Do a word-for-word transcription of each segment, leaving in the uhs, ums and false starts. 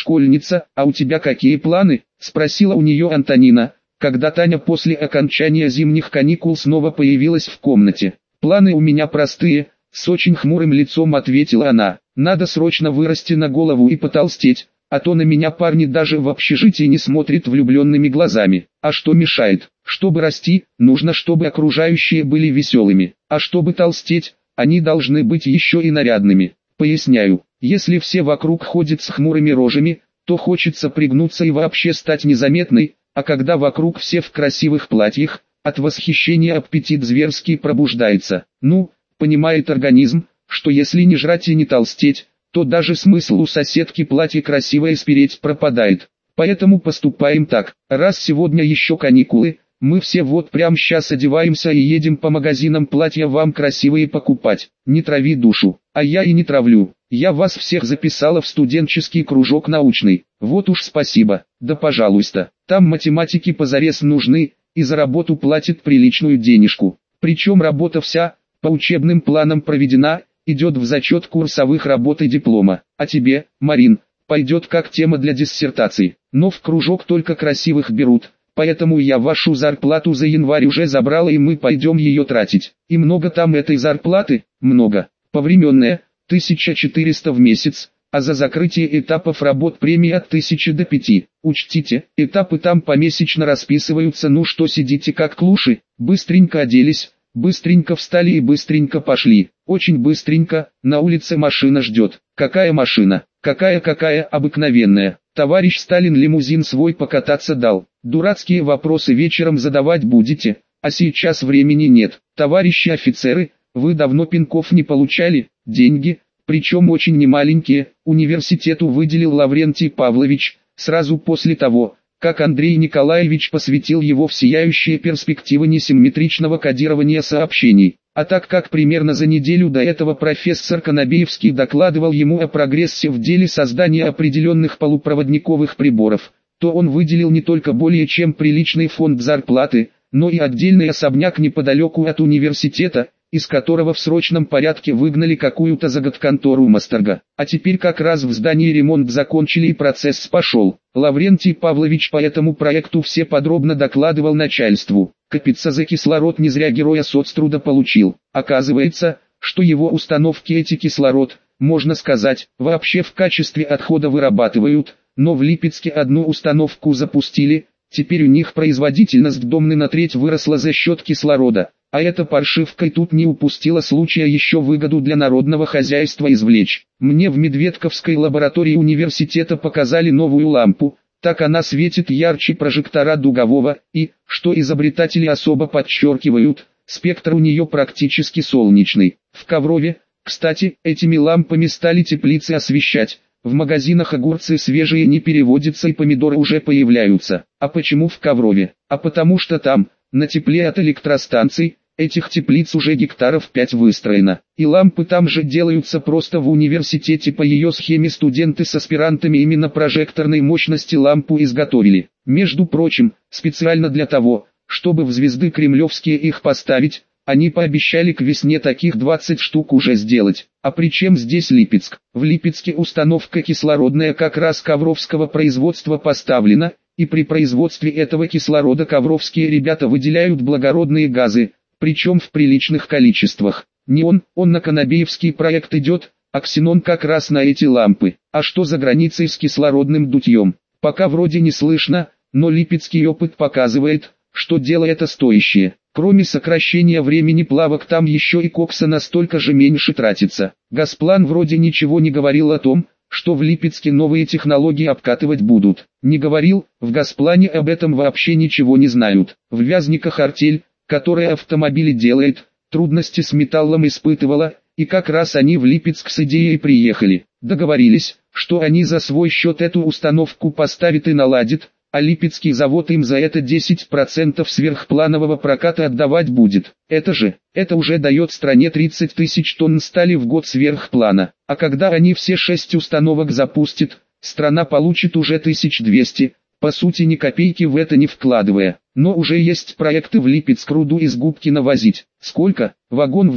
школьница, а у тебя какие планы?» – спросила у нее Антонина, когда Таня после окончания зимних каникул снова появилась в комнате. «Планы у меня простые», – с очень хмурым лицом ответила она. «Надо срочно вырасти на голову и потолстеть, а то на меня парни даже в общежитии не смотрят влюбленными глазами. А что мешает? Чтобы расти, нужно, чтобы окружающие были веселыми, а чтобы толстеть, они должны быть еще и нарядными. Поясняю, если все вокруг ходят с хмурыми рожами, то хочется пригнуться и вообще стать незаметной, а когда вокруг все в красивых платьях, от восхищения аппетит зверский пробуждается. Ну, понимает организм, что если не жрать и не толстеть, то даже смысл у соседки платье красивое спереть пропадает. Поэтому поступаем так: раз сегодня еще каникулы, мы все вот прямо сейчас одеваемся и едем по магазинам платья вам красивые покупать. Не трави душу, а я и не травлю. Я вас всех записала в студенческий кружок научный. Вот уж спасибо, да пожалуйста. Там математики позарез нужны, и за работу платят приличную денежку. Причем работа вся, по учебным планам проведена, идет в зачет курсовых работ и диплома. А тебе, Марин, пойдет как тема для диссертации. Но в кружок только красивых берут, поэтому я вашу зарплату за январь уже забрала, и мы пойдем ее тратить. И много там этой зарплаты? Много. Повременная, тысяча четыреста в месяц, а за закрытие этапов работ премия от тысячи до пяти. Учтите, этапы там помесячно расписываются. Ну что сидите как клуши? Быстренько оделись, быстренько встали и быстренько пошли. Очень быстренько, на улице машина ждет. Какая машина? Какая-какая, обыкновенная. Товарищ Сталин лимузин свой покататься дал. Дурацкие вопросы вечером задавать будете, а сейчас времени нет. Товарищи офицеры, вы давно пинков не получали? Деньги, причем очень немаленькие, университету выделил Лаврентий Павлович, сразу после того, как Андрей Николаевич посвятил его в сияющие перспективы несимметричного кодирования сообщений. А так как примерно за неделю до этого профессор Конобеевский докладывал ему о прогрессе в деле создания определенных полупроводниковых приборов, то он выделил не только более чем приличный фонд зарплаты, но и отдельный особняк неподалеку от университета, из которого в срочном порядке выгнали какую-то заготконтору Мастерга. А теперь как раз в здании ремонт закончили и процесс пошел. Лаврентий Павлович по этому проекту все подробно докладывал начальству. Капиться за кислород не зря героя соцтруда получил. Оказывается, что его установки эти кислород, можно сказать, вообще в качестве отхода вырабатывают, но в Липецке одну установку запустили, теперь у них производительность домны на треть выросла за счет кислорода. А эта паршивка и тут не упустила случая еще выгоду для народного хозяйства извлечь. Мне в Медведковской лаборатории университета показали новую лампу, так она светит ярче прожектора дугового, и, что изобретатели особо подчеркивают, спектр у нее практически солнечный. В Коврове, кстати, этими лампами стали теплицы освещать. В магазинах огурцы свежие не переводятся и помидоры уже появляются. А почему в Коврове? А потому что там, на тепле от электростанций, этих теплиц уже гектаров пять выстроено. И лампы там же делаются просто в университете по ее схеме. Студенты с аспирантами именно прожекторной мощности лампу изготовили. Между прочим, специально для того, чтобы в звезды кремлевские их поставить, они пообещали к весне таких двадцать штук уже сделать. А при чем здесь Липецк? В Липецке установка кислородная как раз ковровского производства поставлена, и при производстве этого кислорода ковровские ребята выделяют благородные газы, причем в приличных количествах. Не он, он на Конобеевский проект идет, а ксенон как раз на эти лампы. А что за границей с кислородным дутьем? Пока вроде не слышно, но липецкий опыт показывает, что дело это стоящее. Кроме сокращения времени плавок там еще и кокса настолько же меньше тратится. Газплан вроде ничего не говорил о том, что в Липецке новые технологии обкатывать будут. Не говорил, в Газплане об этом вообще ничего не знают. В Вязниках артель, которая автомобили делает, трудности с металлом испытывала, и как раз они в Липецк с идеей приехали. Договорились, что они за свой счет эту установку поставят и наладят, а Липецкий завод им за это десять процентов сверхпланового проката отдавать будет. Это же, это уже дает стране тридцать тысяч тонн стали в год сверхплана. А когда они все шесть установок запустят, страна получит уже тысячу двести, по сути ни копейки в это не вкладывая. Но уже есть проекты в Липецк руду из Губкина возить. Сколько? Вагон в день?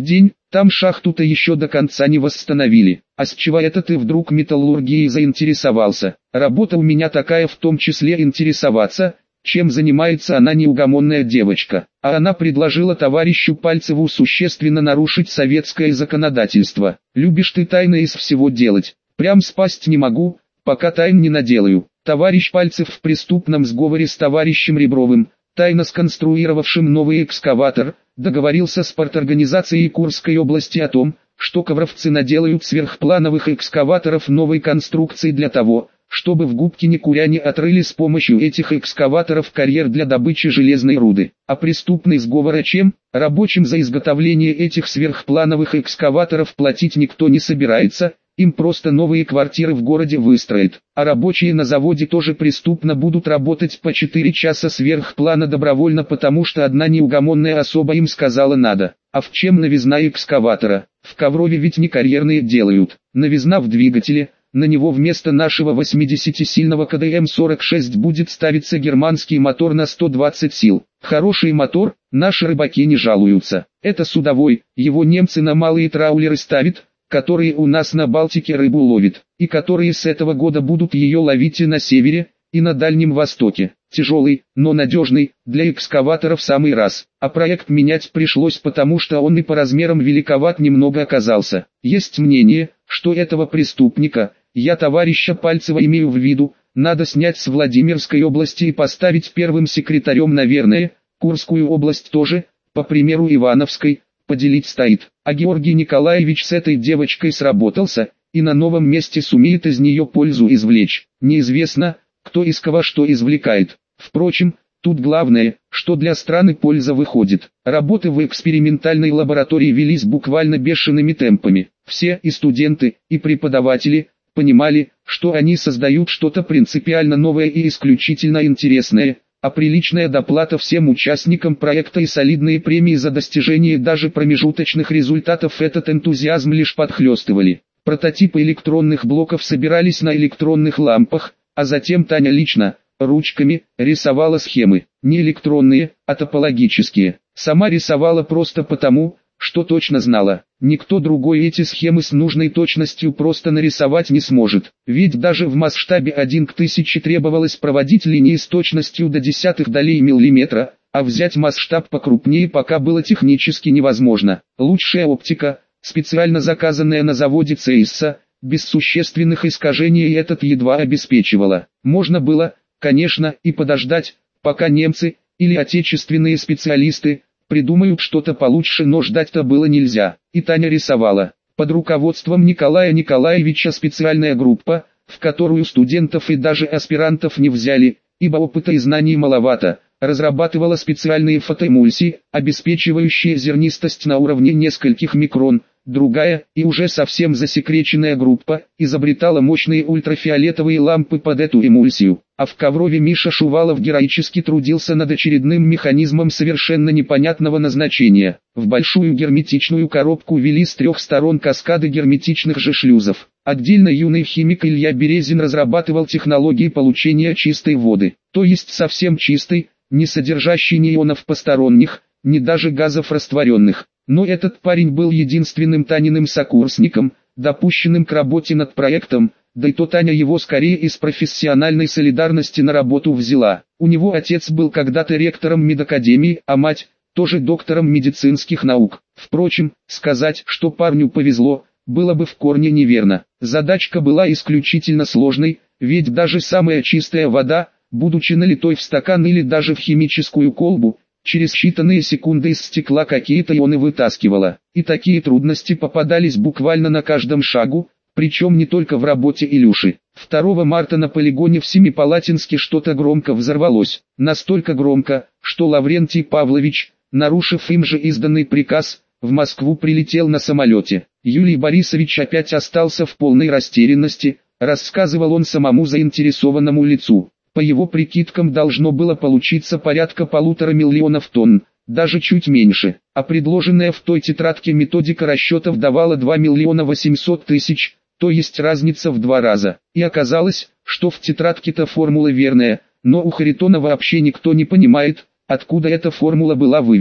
Там шахту-то еще до конца не восстановили. А с чего это ты вдруг металлургией заинтересовался? Работа у меня такая, в том числе интересоваться, чем занимается она, неугомонная девочка. А она предложила товарищу Пальцеву существенно нарушить советское законодательство. Любишь ты тайны из всего делать. Прям спасть не могу, пока тайн не наделаю. Товарищ Пальцев в преступном сговоре с товарищем Ребровым, тайно сконструировавшим новый экскаватор, договорился с парторганизацией Курской области о том, что ковровцы наделают сверхплановых экскаваторов новой конструкции для того, чтобы в Губкине-Куряне отрыли с помощью этих экскаваторов карьер для добычи железной руды. А преступный сговор о чем? Рабочим за изготовление этих сверхплановых экскаваторов платить никто не собирается, им просто новые квартиры в городе выстроят. А рабочие на заводе тоже преступно будут работать по четыре часа сверхплана добровольно, потому что одна неугомонная особа им сказала надо. А в чем новизна экскаватора? В Коврове ведь не карьерные делают. Новизна в двигателе. На него вместо нашего восьмидесятисильного ка дэ эм сорок шесть будет ставиться германский мотор на сто двадцать сил. Хороший мотор, наши рыбаки не жалуются. Это судовой, его немцы на малые траулеры ставят, которые у нас на Балтике рыбу ловят, и которые с этого года будут ее ловить и на севере, и на Дальнем Востоке. Тяжелый, но надежный, для экскаватора в самый раз. А проект менять пришлось, потому что он и по размерам великоват немного оказался. Есть мнение, что этого преступника, я товарища Пальцева имею в виду, надо снять с Владимирской области и поставить первым секретарем, наверное, Курскую область тоже, по примеру Ивановской, поделить стоит. А Георгий Николаевич с этой девочкой сработался, и на новом месте сумеет из нее пользу извлечь. Неизвестно, кто из кого что извлекает. Впрочем, тут главное, что для страны польза выходит. Работы в экспериментальной лаборатории велись буквально бешеными темпами. Все, и студенты, и преподаватели, понимали, что они создают что-то принципиально новое и исключительно интересное, а приличная доплата всем участникам проекта и солидные премии за достижение даже промежуточных результатов этот энтузиазм лишь подхлестывали. Прототипы электронных блоков собирались на электронных лампах, а затем Таня лично, ручками, рисовала схемы, не электронные, а топологические. Сама рисовала просто потому, что точно знала, никто другой эти схемы с нужной точностью просто нарисовать не сможет. Ведь даже в масштабе один к тысяче требовалось проводить линии с точностью до десятых долей миллиметра, а взять масштаб покрупнее пока было технически невозможно. Лучшая оптика, специально заказанная на заводе Цейсса, без существенных искажений этот едва обеспечивала. Можно было, конечно, и подождать, пока немцы, или отечественные специалисты, придумают что-то получше, но ждать-то было нельзя. И Таня рисовала. Под руководством Николая Николаевича специальная группа, в которую студентов и даже аспирантов не взяли, ибо опыта и знаний маловато, разрабатывала специальные фотоэмульсии, обеспечивающие зернистость на уровне нескольких микрон. Другая, и уже совсем засекреченная группа, изобретала мощные ультрафиолетовые лампы под эту эмульсию. А в Коврове Миша Шувалов героически трудился над очередным механизмом совершенно непонятного назначения. В большую герметичную коробку ввели с трех сторон каскады герметичных же шлюзов. Отдельно юный химик Илья Березин разрабатывал технологии получения чистой воды, то есть совсем чистой, не содержащей ни ионов посторонних, ни даже газов растворенных. Но этот парень был единственным Таниным сокурсником, допущенным к работе над проектом, да и то Таня его скорее из профессиональной солидарности на работу взяла. У него отец был когда-то ректором медакадемии, а мать – тоже доктором медицинских наук. Впрочем, сказать, что парню повезло, было бы в корне неверно. Задачка была исключительно сложной, ведь даже самая чистая вода, будучи налитой в стакан или даже в химическую колбу, через считанные секунды из стекла какие-то ионы вытаскивала. И такие трудности попадались буквально на каждом шагу, причем не только в работе Илюши. второго марта на полигоне в Семипалатинске что-то громко взорвалось. Настолько громко, что Лаврентий Павлович, нарушив им же изданный приказ, в Москву прилетел на самолете. Юлий Борисович опять остался в полной растерянности, рассказывал он самому заинтересованному лицу. По его прикидкам должно было получиться порядка полутора миллионов тонн, даже чуть меньше, а предложенная в той тетрадке методика расчетов давала два миллиона восемьсот тысяч, то есть разница в два раза. И оказалось, что в тетрадке-то формула верная, но у Харитона вообще никто не понимает, откуда эта формула была выведена.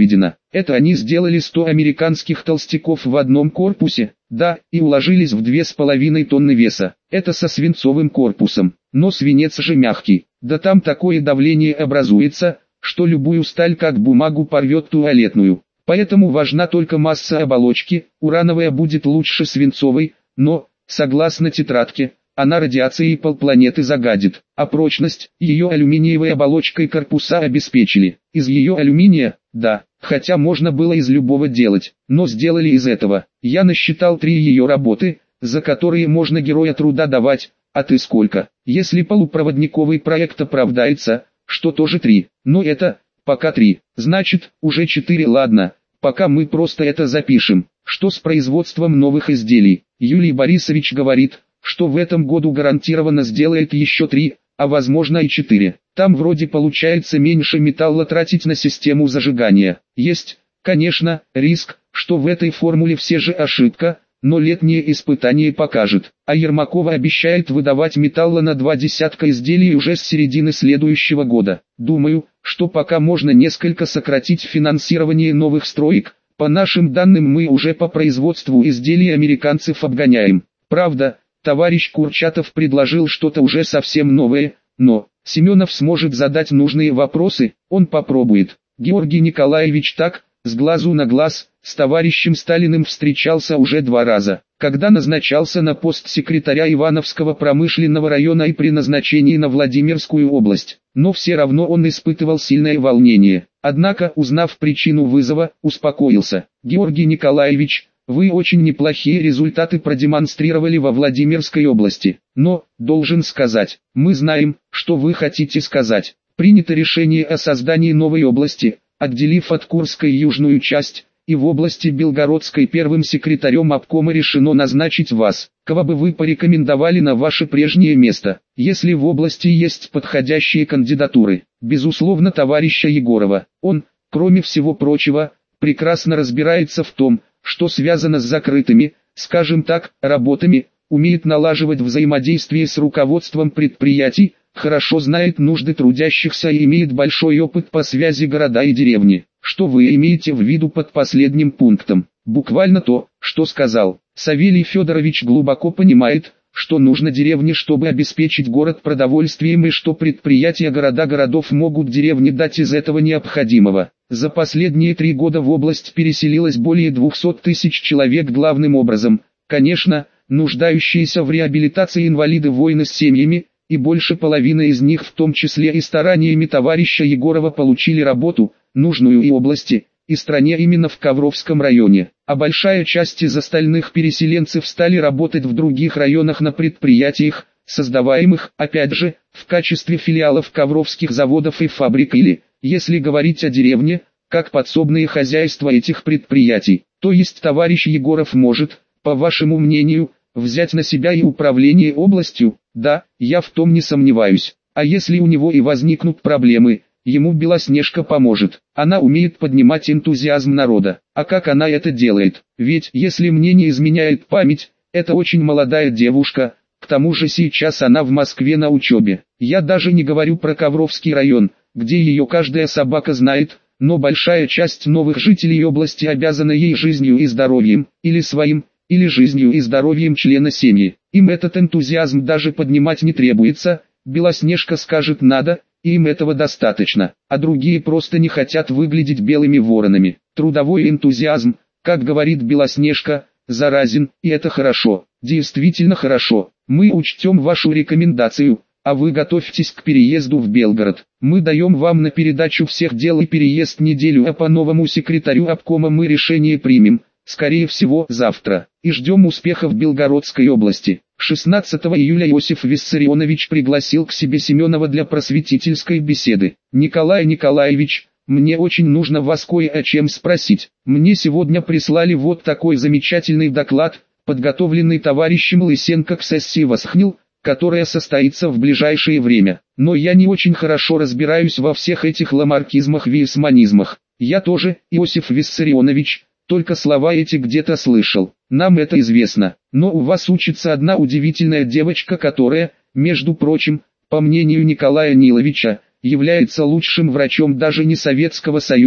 Это они сделали сто американских толстяков в одном корпусе, да, и уложились в две с половиной тонны веса. Это со свинцовым корпусом, но свинец же мягкий, да там такое давление образуется, что любую сталь как бумагу порвет туалетную. Поэтому важна только масса оболочки, урановая будет лучше свинцовой, но, согласно тетрадке, она радиацией полпланеты загадит, а прочность ее алюминиевой оболочкой корпуса обеспечили. Из ее алюминия, да, хотя можно было из любого делать, но сделали из этого. Я насчитал три ее работы, за которые можно героя труда давать, а ты сколько? Если полупроводниковый проект оправдается, что тоже три, но это, пока три, значит, уже четыре, ладно, пока мы просто это запишем. Что с производством новых изделий? Юлий Борисович говорит, что в этом году гарантированно сделает еще три, а возможно и четыре. Там вроде получается меньше металла тратить на систему зажигания. Есть, конечно, риск, что в этой формуле все же ошибка, но летнее испытание покажет. А Ермакова обещает выдавать металла на два десятка изделий уже с середины следующего года. Думаю, что пока можно несколько сократить финансирование новых строек. По нашим данным мы уже по производству изделий американцев обгоняем. Правда, товарищ Курчатов предложил что-то уже совсем новое, но Семенов сможет задать нужные вопросы, он попробует. Георгий Николаевич так, с глазу на глаз, с товарищем Сталиным встречался уже два раза, когда назначался на пост секретаря Ивановского промышленного района и при назначении на Владимирскую область, но все равно он испытывал сильное волнение. Однако, узнав причину вызова, успокоился. Георгий Николаевич, вы очень неплохие результаты продемонстрировали во Владимирской области, но, должен сказать, мы знаем, что вы хотите сказать. Принято решение о создании новой области, отделив от Курской южную часть, и в области Белгородской первым секретарем обкома решено назначить вас, кого бы вы порекомендовали на ваше прежнее место, если в области есть подходящие кандидатуры. Безусловно, товарища Егорова. Он, кроме всего прочего, прекрасно разбирается в том, что связано с закрытыми, скажем так, работами, умеет налаживать взаимодействие с руководством предприятий, хорошо знает нужды трудящихся и имеет большой опыт по связи города и деревни. Что вы имеете в виду под последним пунктом? Буквально то, что сказал. Савелий Федорович глубоко понимает, что нужно деревне, чтобы обеспечить город продовольствием, и что предприятия города городов могут деревне дать из этого необходимого. За последние три года в область переселилось более двухсот тысяч человек, главным образом, конечно, нуждающиеся в реабилитации инвалиды войны с семьями, и больше половины из них, в том числе и стараниями товарища Егорова, получили работу, нужную и области, и стране именно в Ковровском районе, а большая часть из остальных переселенцев стали работать в других районах на предприятиях, создаваемых, опять же, в качестве филиалов ковровских заводов и фабрик или, если говорить о деревне, как подсобные хозяйства этих предприятий. То есть товарищ Егоров может, по вашему мнению, взять на себя и управление областью? Да, я в том не сомневаюсь. А если у него и возникнут проблемы, ему Белоснежка поможет. Она умеет поднимать энтузиазм народа. А как она это делает? Ведь, если мне не изменяет память, это очень молодая девушка, к тому же сейчас она в Москве на учебе. Я даже не говорю про Ковровский район, где ее каждая собака знает, но большая часть новых жителей области обязана ей жизнью и здоровьем, или своим, или жизнью и здоровьем члена семьи. Им этот энтузиазм даже поднимать не требуется, Белоснежка скажет надо, и им этого достаточно, а другие просто не хотят выглядеть белыми воронами. Трудовой энтузиазм, как говорит Белоснежка, заразен, и это хорошо, действительно хорошо. Мы учтем вашу рекомендацию, а вы готовьтесь к переезду в Белгород. Мы даем вам на передачу всех дел и переезд неделю, а по новому секретарю обкома мы решение примем, скорее всего, завтра, и ждем успеха в Белгородской области. шестнадцатого июля Иосиф Виссарионович пригласил к себе Семенова для просветительской беседы. Николай Николаевич, мне очень нужно вас кое о чем спросить. Мне сегодня прислали вот такой замечательный доклад, подготовленный товарищем Лысенко к сессии ВОСХНИЛ, которая состоится в ближайшее время. Но я не очень хорошо разбираюсь во всех этих ламаркизмах-виесманизмах. Я тоже, Иосиф Виссарионович, только слова эти где-то слышал. Нам это известно. Но у вас учится одна удивительная девочка, которая, между прочим, по мнению Николая Ниловича, является лучшим врачом даже не Советского Союза,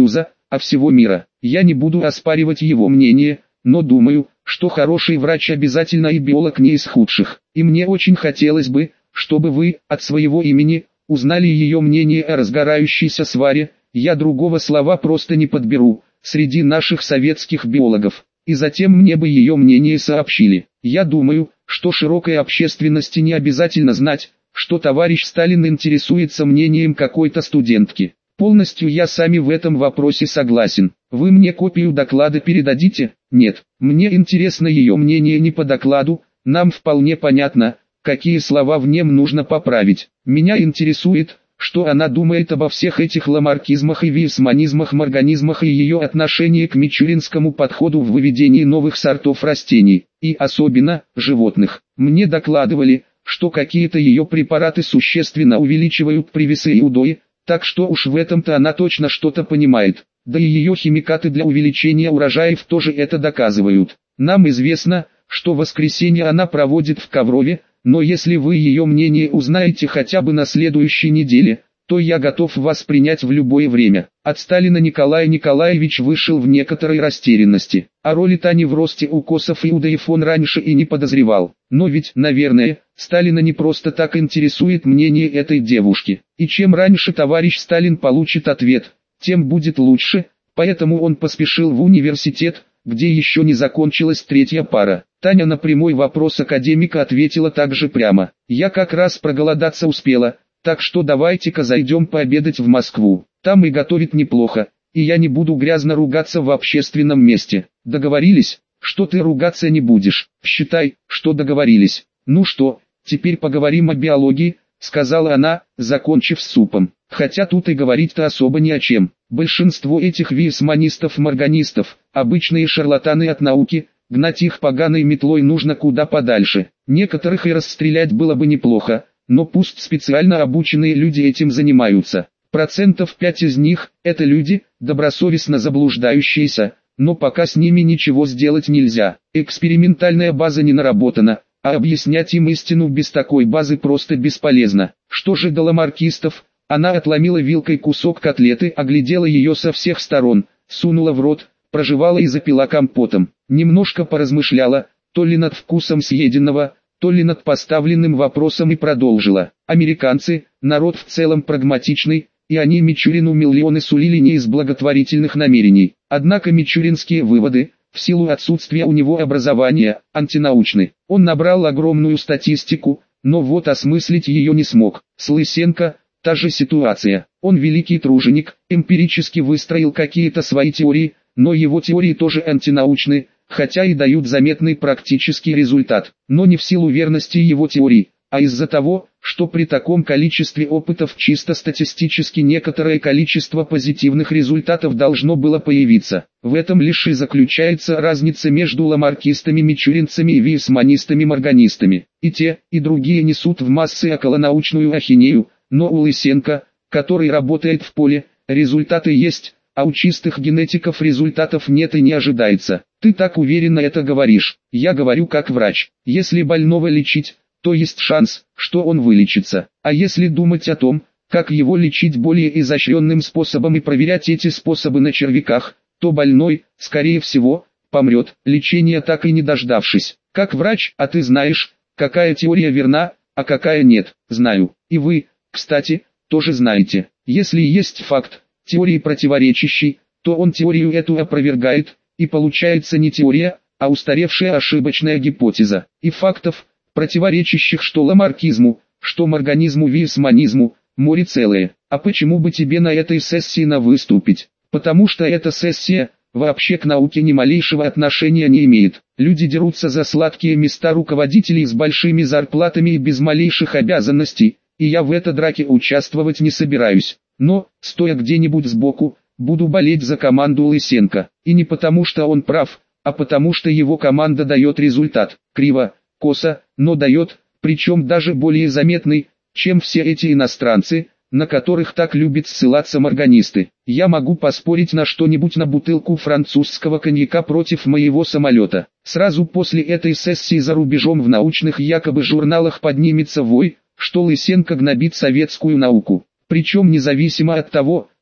а всего мира. Я не буду оспаривать его мнение, но думаю, что хороший врач обязательно и биолог не из худших. И мне очень хотелось бы, чтобы вы, от своего имени, узнали ее мнение о разгорающейся сваре, я другого слова просто не подберу, среди наших советских биологов. И затем мне бы ее мнение сообщили. Я думаю, что широкой общественности не обязательно знать, что товарищ Сталин интересуется мнением какой-то студентки. Полностью я с вами в этом вопросе согласен. Вы мне копию доклада передадите? Нет, мне интересно ее мнение не по докладу, нам вполне понятно, какие слова в нем нужно поправить. Меня интересует, что она думает обо всех этих ламаркизмах и виесманизмах, морганизмах и ее отношении к мичуринскому подходу в выведении новых сортов растений, и особенно, животных. Мне докладывали, что какие-то ее препараты существенно увеличивают привесы и удои, так что уж в этом-то она точно что-то понимает. Да и ее химикаты для увеличения урожаев тоже это доказывают. Нам известно, что в воскресенье она проводит в Коврове, но если вы ее мнение узнаете хотя бы на следующей неделе, то я готов вас принять в любое время. От Сталина Николай Николаевич вышел в некоторой растерянности. О роли Тани в росте укосов и удоев он раньше и не подозревал. Но ведь, наверное, Сталина не просто так интересует мнение этой девушки. И чем раньше товарищ Сталин получит ответ, тем будет лучше, поэтому он поспешил в университет, где еще не закончилась третья пара. Таня на прямой вопрос академика ответила также прямо. «Я как раз проголодаться успела, так что давайте-ка зайдем пообедать в Москву. Там и готовят неплохо, и я не буду грязно ругаться в общественном месте. Договорились, что ты ругаться не будешь? Считай, что договорились. Ну что, теперь поговорим о биологии», сказала она, закончив с супом. Хотя тут и говорить-то особо не о чем. Большинство этих виесманистов-морганистов, обычные шарлатаны от науки, гнать их поганой метлой нужно куда подальше. Некоторых и расстрелять было бы неплохо, но пусть специально обученные люди этим занимаются. Процентов пять из них – это люди, добросовестно заблуждающиеся, но пока с ними ничего сделать нельзя. Экспериментальная база не наработана, а объяснять им истину без такой базы просто бесполезно. Что же до ламаркистов? Она отломила вилкой кусок котлеты, оглядела ее со всех сторон, сунула в рот, прожевала и запила компотом. Немножко поразмышляла, то ли над вкусом съеденного, то ли над поставленным вопросом и продолжила. Американцы, народ в целом прагматичный, и они Мичурину миллионы сулили не из благотворительных намерений. Однако мичуринские выводы, в силу отсутствия у него образования, антинаучны. Он набрал огромную статистику, но вот осмыслить ее не смог. С Лысенко та же ситуация. Он великий труженик, эмпирически выстроил какие-то свои теории, но его теории тоже антинаучны, хотя и дают заметный практический результат. Но не в силу верности его теорий, а из-за того, что при таком количестве опытов чисто статистически некоторое количество позитивных результатов должно было появиться. В этом лишь и заключается разница между ламаркистами-мичуринцами и виесманистами-морганистами. И те, и другие несут в массы околонаучную ахинею, но у Лысенко, который работает в поле, результаты есть, а у чистых генетиков результатов нет и не ожидается. Ты так уверенно это говоришь. Я говорю как врач. Если больного лечить, то есть шанс, что он вылечится. А если думать о том, как его лечить более изощренным способом и проверять эти способы на червяках, то больной, скорее всего, помрет, лечения так и не дождавшись. Как врач, а ты знаешь, какая теория верна, а какая нет. Знаю. И вы, кстати, тоже знаете. Если есть факт, теории противоречащий, то он теорию эту опровергает, и получается не теория, а устаревшая ошибочная гипотеза. И фактов, противоречащих что ламаркизму, что морганизму виесманизму, море целое. А почему бы тебе на этой сессии на выступить? Потому что эта сессия, вообще к науке ни малейшего отношения не имеет. Люди дерутся за сладкие места руководителей с большими зарплатами и без малейших обязанностей, и я в этой драке участвовать не собираюсь. Но, стоя где-нибудь сбоку, буду болеть за команду Лысенко. И не потому что он прав, а потому что его команда дает результат. Криво, косо, но дает, причем даже более заметный, чем все эти иностранцы, на которых так любят ссылаться морганисты. Я могу поспорить на что-нибудь на бутылку французского коньяка против моего самолета. Сразу после этой сессии за рубежом в научных якобы журналах поднимется вой, что Лысенко гнобит советскую науку. Причем независимо от того,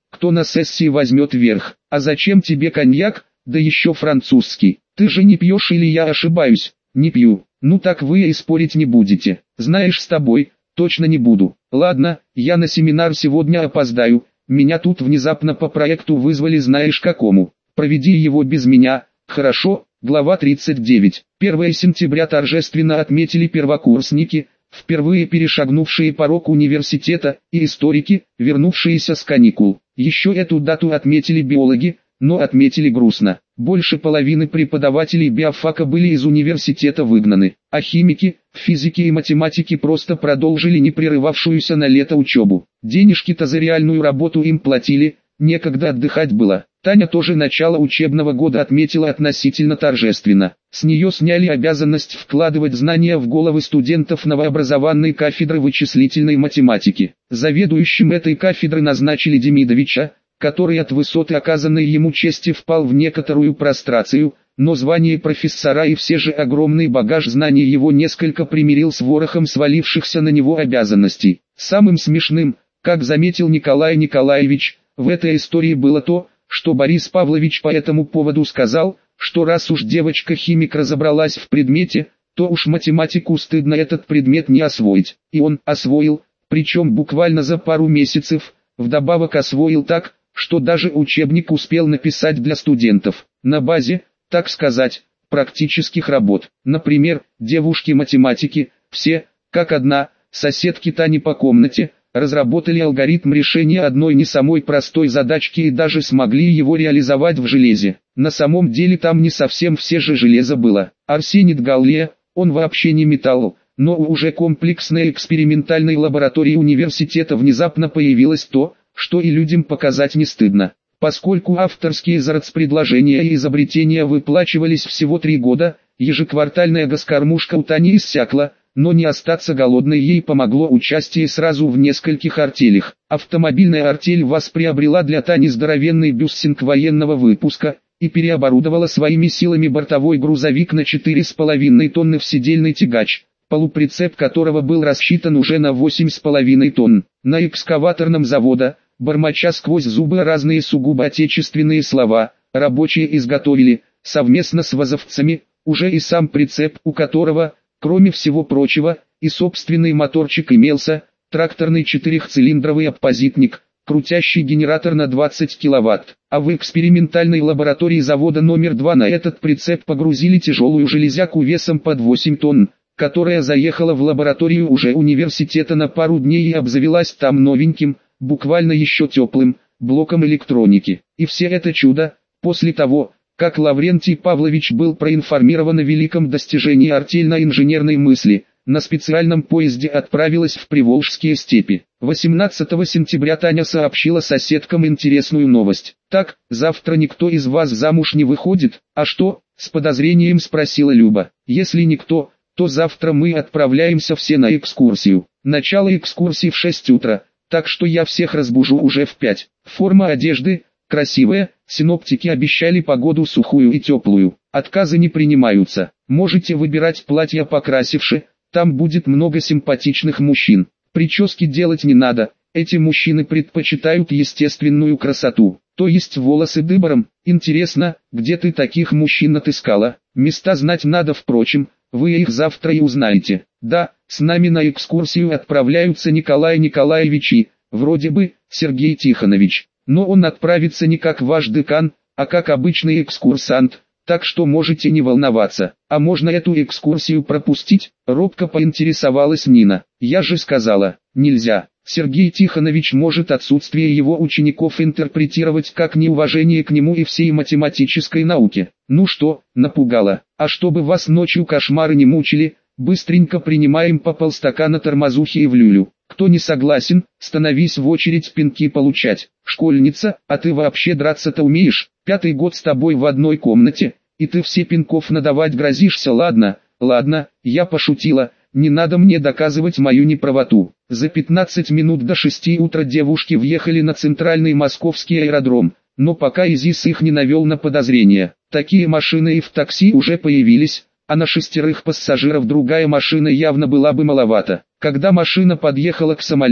кто на сессии возьмет верх. А зачем тебе коньяк, да еще французский? Ты же не пьешь или я ошибаюсь? Не пью. Ну так вы и спорить не будете. Знаешь, с тобой точно не буду. Ладно, я на семинар сегодня опоздаю. Меня тут внезапно по проекту вызвали знаешь какому. Проведи его без меня, хорошо? Глава тридцать девять. первое сентября торжественно отметили первокурсники, впервые перешагнувшие порог университета, и историки, вернувшиеся с каникул. Еще эту дату отметили биологи, но отметили грустно. Больше половины преподавателей биофака были из университета выгнаны, а химики, физики и математики просто продолжили не прерывавшуюся на лето учебу. Денежки-то за реальную работу им платили, некогда отдыхать было. Таня тоже начало учебного года отметила относительно торжественно. С нее сняли обязанность вкладывать знания в головы студентов новообразованной кафедры вычислительной математики. Заведующим этой кафедры назначили Демидовича, который от высоты оказанной ему чести впал в некоторую прострацию, но звание профессора и все же огромный багаж знаний его несколько примирил с ворохом свалившихся на него обязанностей. Самым смешным, как заметил Николай Николаевич, в этой истории было то, что Борис Павлович по этому поводу сказал, что раз уж девочка-химик разобралась в предмете, то уж математику стыдно этот предмет не освоить. И он освоил, причем буквально за пару месяцев, вдобавок освоил так, что даже учебник успел написать для студентов, на базе, так сказать, практических работ. Например, девушки-математики, все, как одна, соседки Тани по комнате, разработали алгоритм решения одной не самой простой задачки и даже смогли его реализовать в железе. На самом деле там не совсем все же железо было. Арсенид Галлия, он вообще не металл, но у уже комплексной экспериментальной лаборатории университета внезапно появилось то, что и людям показать не стыдно. Поскольку авторские зарцпредложения и изобретения выплачивались всего три года, ежеквартальная госкормушка у Тани иссякла, но не остаться голодной ей помогло участие сразу в нескольких артелях. Автомобильная артель ВАЗ приобрела для Тани здоровенный бюстинг военного выпуска и переоборудовала своими силами бортовой грузовик на четыре с половиной тонны в седельный тягач, полуприцеп которого был рассчитан уже на восемь с половиной тонн. На экскаваторном заводе, бормоча сквозь зубы разные сугубо отечественные слова, рабочие изготовили, совместно с вазовцами, уже и сам прицеп, у которого, кроме всего прочего, и собственный моторчик имелся, тракторный четырехцилиндровый оппозитник, крутящий генератор на двадцать киловатт. А в экспериментальной лаборатории завода номер два на этот прицеп погрузили тяжелую железяку весом под восемь тонн, которая заехала в лабораторию уже университета на пару дней и обзавелась там новеньким, буквально еще теплым, блоком электроники. И все это чудо, после того, как Лаврентий Павлович был проинформирован о великом достижении артельно-инженерной мысли, на специальном поезде отправилась в Приволжские степи. восемнадцатого сентября Таня сообщила соседкам интересную новость. «Так, завтра никто из вас замуж не выходит, а что?» — с подозрением спросила Люба. «Если никто, то завтра мы отправляемся все на экскурсию. Начало экскурсии в шесть утра, так что я всех разбужу уже в пять. Форма одежды красивая, синоптики обещали погоду сухую и теплую. Отказы не принимаются. Можете выбирать платья покрасивше, там будет много симпатичных мужчин. Прически делать не надо, эти мужчины предпочитают естественную красоту, то есть волосы дыбором. Интересно, где ты таких мужчин отыскала? Места знать надо, впрочем, вы их завтра и узнаете. Да, с нами на экскурсию отправляются Николай Николаевич и, вроде бы, Сергей Тихонович. Но он отправится не как ваш декан, а как обычный экскурсант, так что можете не волноваться. А можно эту экскурсию пропустить? Робко поинтересовалась Нина. Я же сказала, нельзя. Сергей Тихонович может отсутствие его учеников интерпретировать как неуважение к нему и всей математической науке. Ну что, напугала? А чтобы вас ночью кошмары не мучили, быстренько принимаем по полстакана тормозухи и в люлю. Кто не согласен, становись в очередь пинки получать. Школьница, а ты вообще драться-то умеешь? Пятый год с тобой в одной комнате, и ты все пинков надавать грозишься. Ладно, ладно, я пошутила, не надо мне доказывать мою неправоту. За пятнадцать минут до шести утра девушки въехали на центральный московский аэродром, но пока ИЗИС их не навел на подозрения. Такие машины и в такси уже появились, а на шестерых пассажиров другая машина явно была бы маловато. Когда машина подъехала к самолету,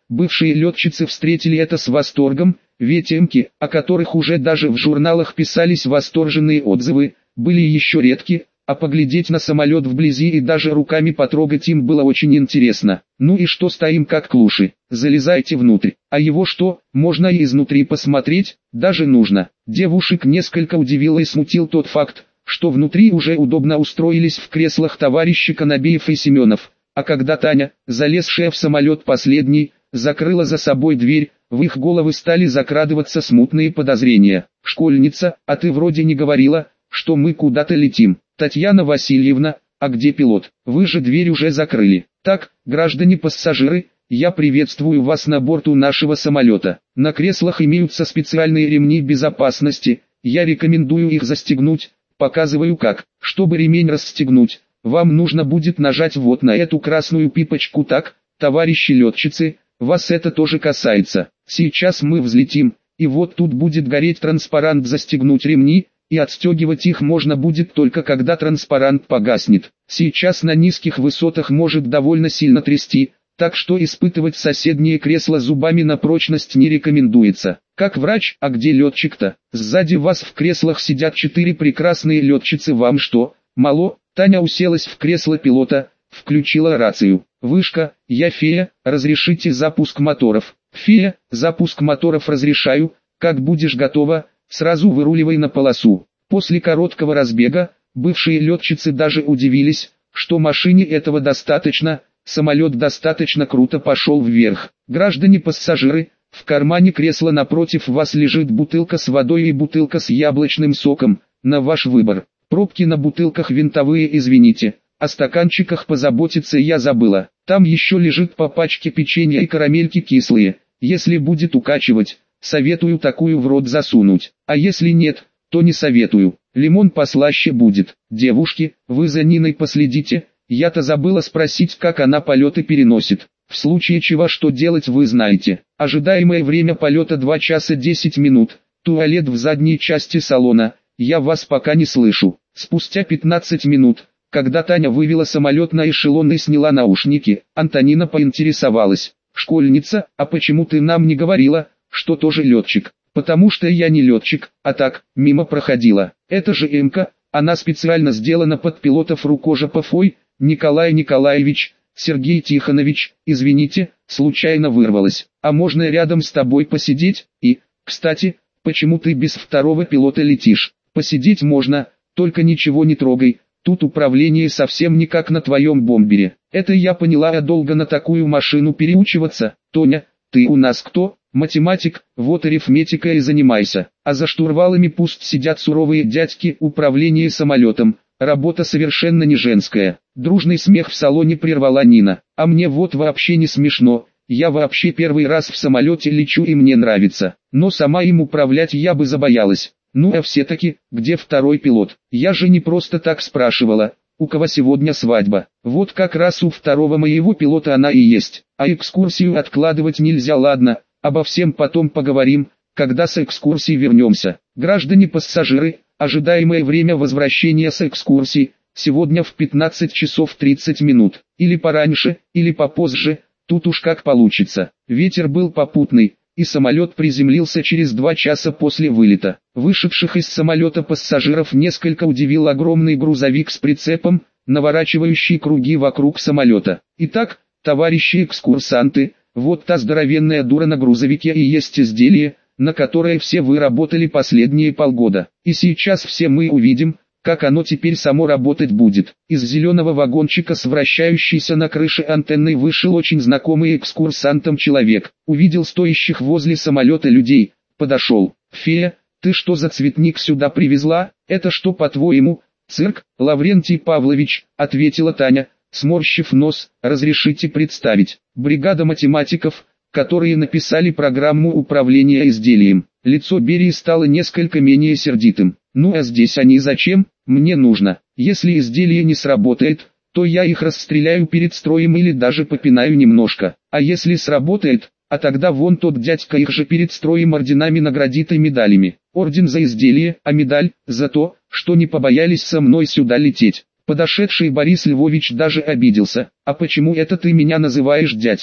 бывшие летчицы встретили это с восторгом, ведь эмки, о которых уже даже в журналах писались восторженные отзывы, были еще редки, а поглядеть на самолет вблизи и даже руками потрогать им было очень интересно. Ну и что стоим как клуши, залезайте внутрь, а его что, можно и изнутри посмотреть, даже нужно. Девушек несколько удивило и смутил тот факт, что внутри уже удобно устроились в креслах товарищи Конобеев и Семенов, а когда Таня, залезшая в самолет последней, закрыла за собой дверь, в их головы стали закрадываться смутные подозрения. «Школьница, а ты вроде не говорила, что мы куда-то летим. Татьяна Васильевна, а где пилот? Вы же дверь уже закрыли. Так, граждане пассажиры, я приветствую вас на борту нашего самолета. На креслах имеются специальные ремни безопасности, я рекомендую их застегнуть, показываю как. Чтобы ремень расстегнуть, вам нужно будет нажать вот на эту красную пипочку так, товарищи летчицы, вас это тоже касается. Сейчас мы взлетим, и вот тут будет гореть транспарант «Застегнуть ремни», и отстегивать их можно будет только когда транспарант погаснет. Сейчас на низких высотах может довольно сильно трясти, так что испытывать соседние кресла зубами на прочность не рекомендуется. Как врач, а где летчик-то? Сзади вас в креслах сидят четыре прекрасные летчицы, вам что, мало? Таня уселась в кресло пилота, включила рацию. Вышка, я фея, разрешите запуск моторов. Фея, запуск моторов разрешаю, как будешь готова, сразу выруливай на полосу. После короткого разбега, бывшие летчицы даже удивились, что машине этого достаточно, самолет достаточно круто пошел вверх. Граждане пассажиры, в кармане кресла напротив вас лежит бутылка с водой и бутылка с яблочным соком, на ваш выбор. Пробки на бутылках винтовые, извините, о стаканчиках позаботиться я забыла. Там еще лежит по пачке печенья и карамельки кислые, если будет укачивать, советую такую в рот засунуть, а если нет, то не советую, лимон послаще будет. Девушки, вы за Ниной последите, я-то забыла спросить, как она полеты переносит. В случае чего что делать вы знаете. Ожидаемое время полета два часа десять минут, туалет в задней части салона, я вас пока не слышу. Спустя пятнадцать минут, когда Таня вывела самолет на эшелон и сняла наушники, Антонина поинтересовалась: «Школьница, а почему ты нам не говорила, что тоже летчик?» «Потому что я не летчик, а так, мимо проходила. Это же эмка, она специально сделана под пилотов Рукожопов. Ой, Николай Николаевич, Сергей Тихонович, извините, случайно вырвалась. А можно рядом с тобой посидеть? И, кстати, почему ты без второго пилота летишь? Посидеть можно, только ничего не трогай, тут управление совсем не как на твоем бомбере». Это я поняла, а долго на такую машину переучиваться? Тоня, ты у нас кто? Математик, вот арифметика и занимайся. А за штурвалами пусть сидят суровые дядьки, управление самолетом. Работа совершенно не женская. Дружный смех в салоне прервала Нина. А мне вот вообще не смешно. Я вообще первый раз в самолете лечу и мне нравится. Но сама им управлять я бы забоялась. Ну а все-таки, где второй пилот? Я же не просто так спрашивала. У кого сегодня свадьба? Вот как раз у второго моего пилота она и есть. А экскурсию откладывать нельзя, ладно. Обо всем потом поговорим, когда с экскурсии вернемся. Граждане пассажиры, ожидаемое время возвращения с экскурсии, сегодня в пятнадцать часов тридцать минут. Или пораньше, или попозже, тут уж как получится. Ветер был попутный, и самолет приземлился через два часа после вылета. Вышедших из самолета пассажиров несколько удивил огромный грузовик с прицепом, наворачивающий круги вокруг самолета. Итак, товарищи экскурсанты, вот та здоровенная дура на грузовике и есть изделие, на которое все вы работали последние полгода. И сейчас все мы увидим, как оно теперь само работать будет. Из зеленого вагончика с вращающейся на крыше антенной вышел очень знакомый экскурсантам человек. Увидел стоящих возле самолета людей, подошел. «Фея, ты что за цветник сюда привезла? Это что, по-твоему, цирк?» «Лаврентий Павлович», — ответила Таня, сморщив нос, «разрешите представить, бригада математиков, которые написали программу управления изделием». Лицо Берии стало несколько менее сердитым. «Ну а здесь они зачем? Мне нужно. Если изделие не сработает, то я их расстреляю перед строем или даже попинаю немножко. А если сработает, а тогда вон тот дядька их же перед строем орденами наградит и медалями. Орден за изделие, а медаль за то, что не побоялись со мной сюда лететь». Подошедший Борис Львович даже обиделся. «А почему это ты меня называешь дядькой?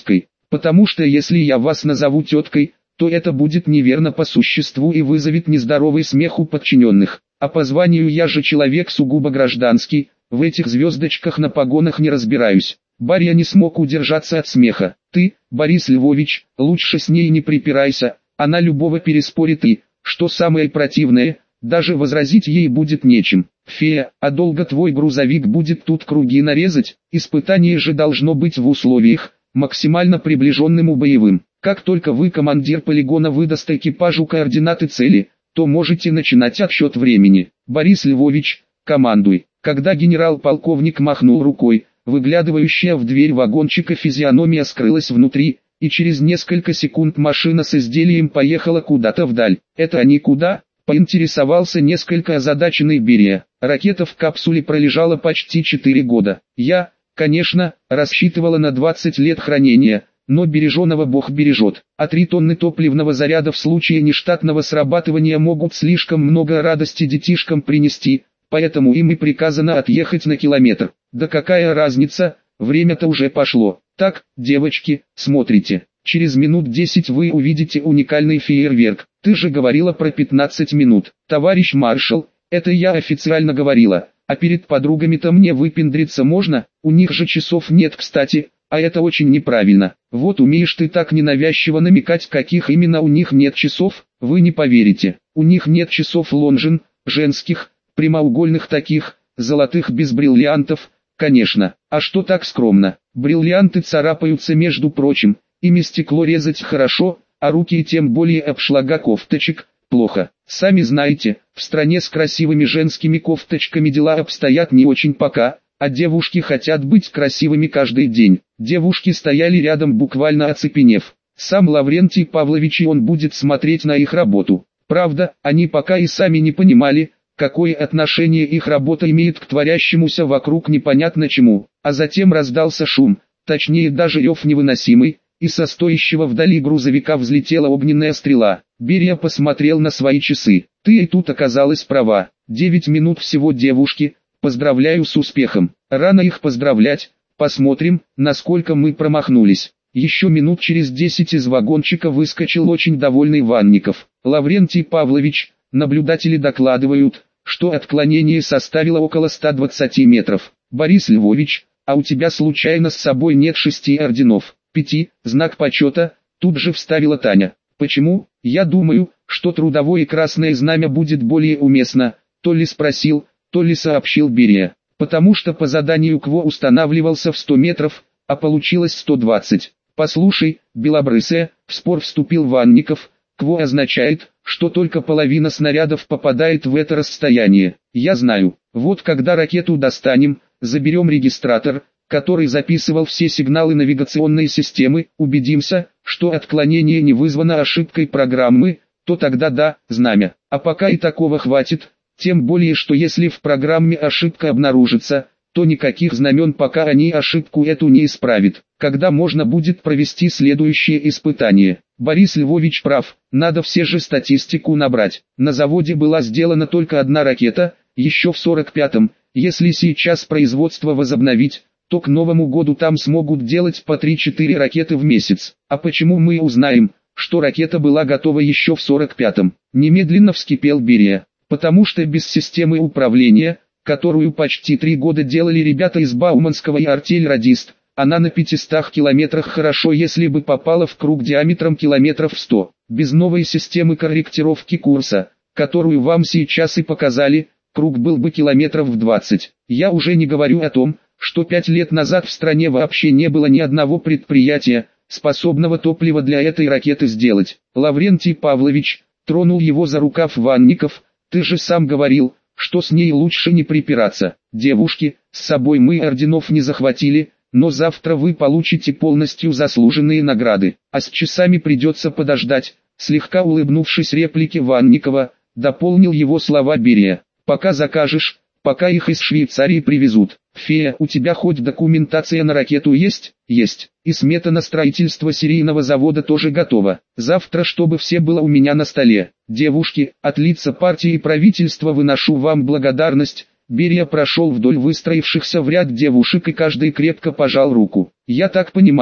Потому что если я вас назову теткой, то это будет неверно по существу и вызовет нездоровый смех у подчиненных. А по званию я же человек сугубо гражданский, в этих звездочках на погонах не разбираюсь. Барья не смог удержаться от смеха. Ты, Борис Львович, лучше с ней не припирайся, она любого переспорит и, что самое противное, даже возразить ей будет нечем. Фея, а долго твой грузовик будет тут круги нарезать? Испытание же должно быть в условиях, максимально приближенным у боевым. Как только вы, командир полигона, выдаст экипажу координаты цели, то можете начинать отсчет времени. Борис Львович, командуй. Когда генерал-полковник махнул рукой, выглядывающая в дверь вагончика физиономия скрылась внутри, и через несколько секунд машина с изделием поехала куда-то вдаль. Это они куда? Поинтересовался несколько озадаченный Берия. Ракета в капсуле пролежала почти четыре года. Я, конечно, рассчитывала на двадцать лет хранения, но береженого Бог бережет. А три тонны топливного заряда в случае нештатного срабатывания могут слишком много радости детишкам принести, поэтому им и приказано отъехать на километр. Да какая разница, время-то уже пошло. Так, девочки, смотрите. Через минут десять вы увидите уникальный фейерверк. Ты же говорила про пятнадцать минут. Товарищ маршал, это я официально говорила. А перед подругами-то мне выпендриться можно? У них же часов нет, кстати. А это очень неправильно. Вот умеешь ты так ненавязчиво намекать, каких именно у них нет часов, вы не поверите. У них нет часов лонжин, женских, прямоугольных таких, золотых без бриллиантов, конечно. А что так скромно? Бриллианты царапаются, между прочим. Ими стекло резать хорошо, а руки и тем более обшлага кофточек плохо. Сами знаете, в стране с красивыми женскими кофточками дела обстоят не очень пока, а девушки хотят быть красивыми каждый день. Девушки стояли рядом, буквально оцепенев. Сам Лаврентий Павлович и он будет смотреть на их работу. Правда, они пока и сами не понимали, какое отношение их работа имеет к творящемуся вокруг непонятно чему. А затем раздался шум, точнее даже рев невыносимый, и со стоящего вдали грузовика взлетела огненная стрела. Берия посмотрел на свои часы. Ты и тут оказалась права. Девять минут всего, девушки. Поздравляю с успехом. Рано их поздравлять. Посмотрим, насколько мы промахнулись. Еще минут через десять из вагончика выскочил очень довольный Ванников. Лаврентий Павлович, наблюдатели докладывают, что отклонение составило около ста двадцати метров. Борис Львович, а у тебя случайно с собой нет шести орденов? Пяти, знак почета, тут же вставила Таня. Почему? Я думаю, что трудовое и красное знамя будет более уместно, то ли спросил, то ли сообщил Берия. Потому что по заданию КВО устанавливался в сто метров, а получилось сто двадцать. Послушай, белобрысая, в спор вступил Ванников, КВО означает, что только половина снарядов попадает в это расстояние. Я знаю, вот когда ракету достанем, заберем регистратор, который записывал все сигналы навигационной системы, убедимся, что отклонение не вызвано ошибкой программы, то тогда да, знамя. А пока и такого хватит, тем более что если в программе ошибка обнаружится, то никаких знамен пока они ошибку эту не исправят. Когда можно будет провести следующее испытание? Борис Львович прав, надо все же статистику набрать. На заводе была сделана только одна ракета, еще в сорок пятом, если сейчас производство возобновить, то к Новому году там смогут делать по три-четыре ракеты в месяц. А почему мы узнаем, что ракета была готова еще в сорок пятом? Немедленно вскипел Берия. Потому что без системы управления, которую почти три года делали ребята из Бауманского и артель-радист, она на пятистах километрах хорошо, если бы попала в круг диаметром километров сто. Без новой системы корректировки курса, которую вам сейчас и показали, круг был бы километров в двадцать. Я уже не говорю о том, что пять лет назад в стране вообще не было ни одного предприятия, способного топлива для этой ракеты сделать. Лаврентий Павлович, тронул его за рукав Ванников, ты же сам говорил, что с ней лучше не припираться. Девушки, с собой мы орденов не захватили, но завтра вы получите полностью заслуженные награды. А с часами придется подождать, слегка улыбнувшись реплике Ванникова, дополнил его слова Берия. Пока закажешь, пока их из Швейцарии привезут. Фея, у тебя хоть документация на ракету есть? Есть. И смета на строительство серийного завода тоже готова. Завтра, чтобы все было у меня на столе. Девушки, от лица партии и правительства выношу вам благодарность. Берия прошел вдоль выстроившихся в ряд девушек и каждый крепко пожал руку. Я так понимаю,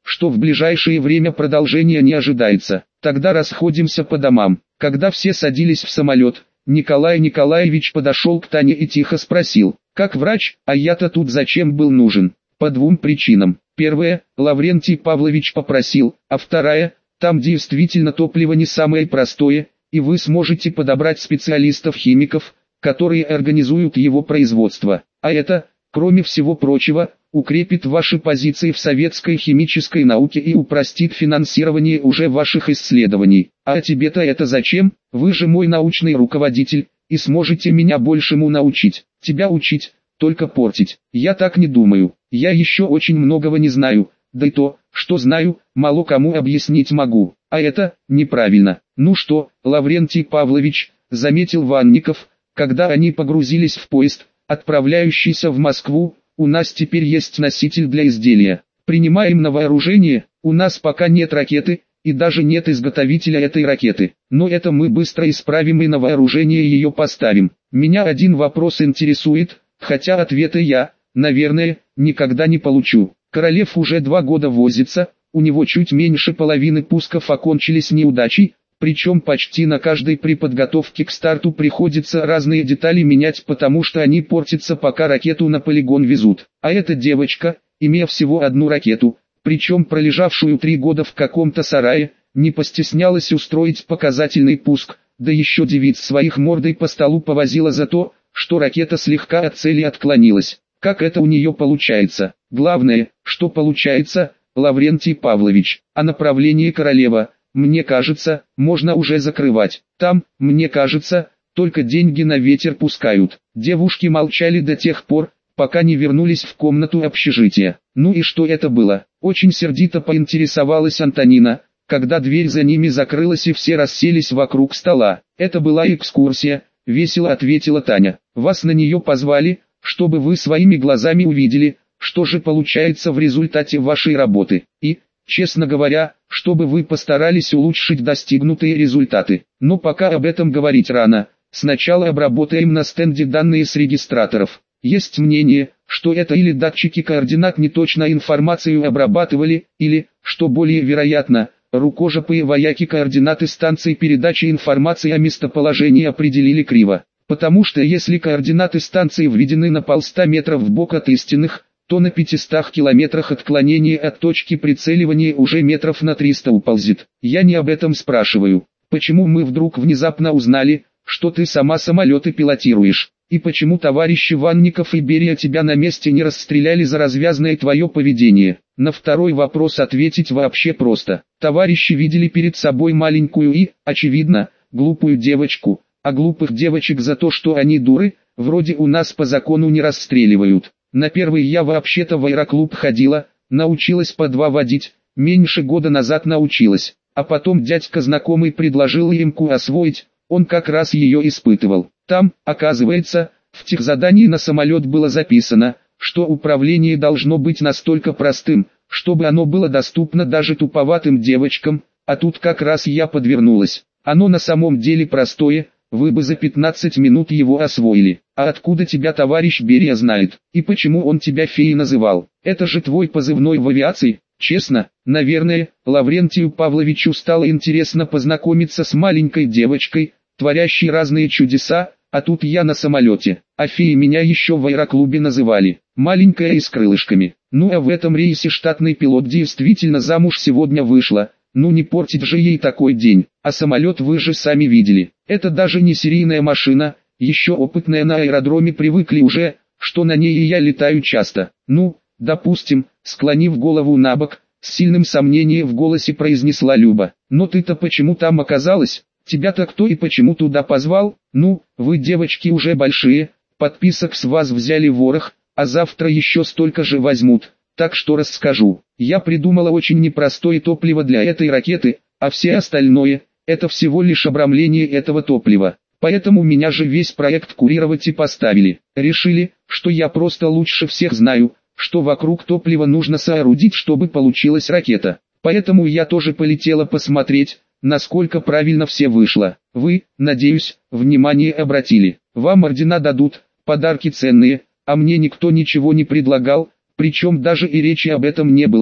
что в ближайшее время продолжения не ожидается. Тогда расходимся по домам. Когда все садились в самолет, Николай Николаевич подошел к Тане и тихо спросил: «Как врач, а я-то тут зачем был нужен?» По двум причинам. Первая, Лаврентий Павлович попросил, а вторая, там действительно топливо не самое простое, и вы сможете подобрать специалистов-химиков, которые организуют его производство. А это, кроме всего прочего, укрепит ваши позиции в советской химической науке и упростит финансирование уже ваших исследований. А тебе-то это зачем? Вы же мой научный руководитель, и сможете меня большему научить. Тебя учить, только портить. Я так не думаю. Я еще очень многого не знаю, да и то, что знаю, мало кому объяснить могу. А это неправильно. Ну что, Лаврентий Павлович, заметил Ванников, когда они погрузились в поезд, отправляющийся в Москву, у нас теперь есть носитель для изделия. Принимаем на вооружение, у нас пока нет ракеты, и даже нет изготовителя этой ракеты. Но это мы быстро исправим и на вооружение ее поставим. Меня один вопрос интересует, хотя ответа я, наверное, никогда не получу. Королев уже два года возится, у него чуть меньше половины пусков окончились неудачей, причем почти на каждой при подготовке к старту приходится разные детали менять, потому что они портятся, пока ракету на полигон везут. А эта девочка, имея всего одну ракету, причем пролежавшую три года в каком-то сарае, не постеснялась устроить показательный пуск, да еще девиц своих мордой по столу повозила за то, что ракета слегка от цели отклонилась. Как это у нее получается? Главное, что получается, Лаврентий Павлович, а направление Королева, мне кажется, можно уже закрывать. Там, мне кажется, только деньги на ветер пускают. Девушки молчали до тех пор, пока не вернулись в комнату общежития. Ну и что это было? Очень сердито поинтересовалась Антонина, когда дверь за ними закрылась и все расселись вокруг стола. Это была экскурсия, весело ответила Таня. Вас на нее позвали, чтобы вы своими глазами увидели, что же получается в результате вашей работы. И, честно говоря, чтобы вы постарались улучшить достигнутые результаты. Но пока об этом говорить рано. Сначала обработаем на стенде данные с регистраторов. Есть мнение, что это или датчики координат неточно информацию обрабатывали, или, что более вероятно, рукожопые вояки координаты станций передачи информации о местоположении определили криво. Потому что если координаты станции введены на полста метров вбок от истинных, то на пятистах километрах отклонение от точки прицеливания уже метров на триста уползет. Я не об этом спрашиваю. Почему мы вдруг внезапно узнали, что ты сама самолеты пилотируешь? И почему товарищи Ванников и Берия тебя на месте не расстреляли за развязное твое поведение? На второй вопрос ответить вообще просто. Товарищи видели перед собой маленькую и, очевидно, глупую девочку, а глупых девочек за то, что они дуры, вроде у нас по закону не расстреливают. На первый я вообще-то в аэроклуб ходила, научилась по два водить, меньше года назад научилась, а потом дядька знакомый предложил имку освоить, он как раз ее испытывал. Там, оказывается, в техзадании на самолет было записано, что управление должно быть настолько простым, чтобы оно было доступно даже туповатым девочкам, а тут как раз я подвернулась. Оно на самом деле простое, вы бы за пятнадцать минут его освоили. А откуда тебя товарищ Берия знает? И почему он тебя феей называл? Это же твой позывной в авиации? Честно, наверное, Лаврентию Павловичу стало интересно познакомиться с маленькой девочкой, творящей разные чудеса, а тут я на самолете. А феей меня еще в аэроклубе называли. Маленькая и с крылышками. Ну а в этом рейсе штатный пилот действительно замуж сегодня вышла. Ну не портить же ей такой день. А самолет вы же сами видели. Это даже не серийная машина. Еще опытные на аэродроме привыкли уже, что на ней и я летаю часто. Ну, допустим, склонив голову на бок, с сильным сомнением в голосе произнесла Люба. Но ты-то почему там оказалась? Тебя-то кто и почему туда позвал? Ну, вы девочки уже большие, подписок с вас взяли ворох, а завтра еще столько же возьмут. Так что расскажу. Я придумала очень непростое топливо для этой ракеты, а все остальное – это всего лишь обрамление этого топлива. Поэтому меня же весь проект курировать и поставили. Решили, что я просто лучше всех знаю, что вокруг топлива нужно соорудить, чтобы получилась ракета. Поэтому я тоже полетела посмотреть, насколько правильно все вышло. Вы, надеюсь, внимание обратили. Вам ордена дадут, подарки ценные, а мне никто ничего не предлагал, причем даже и речи об этом не было.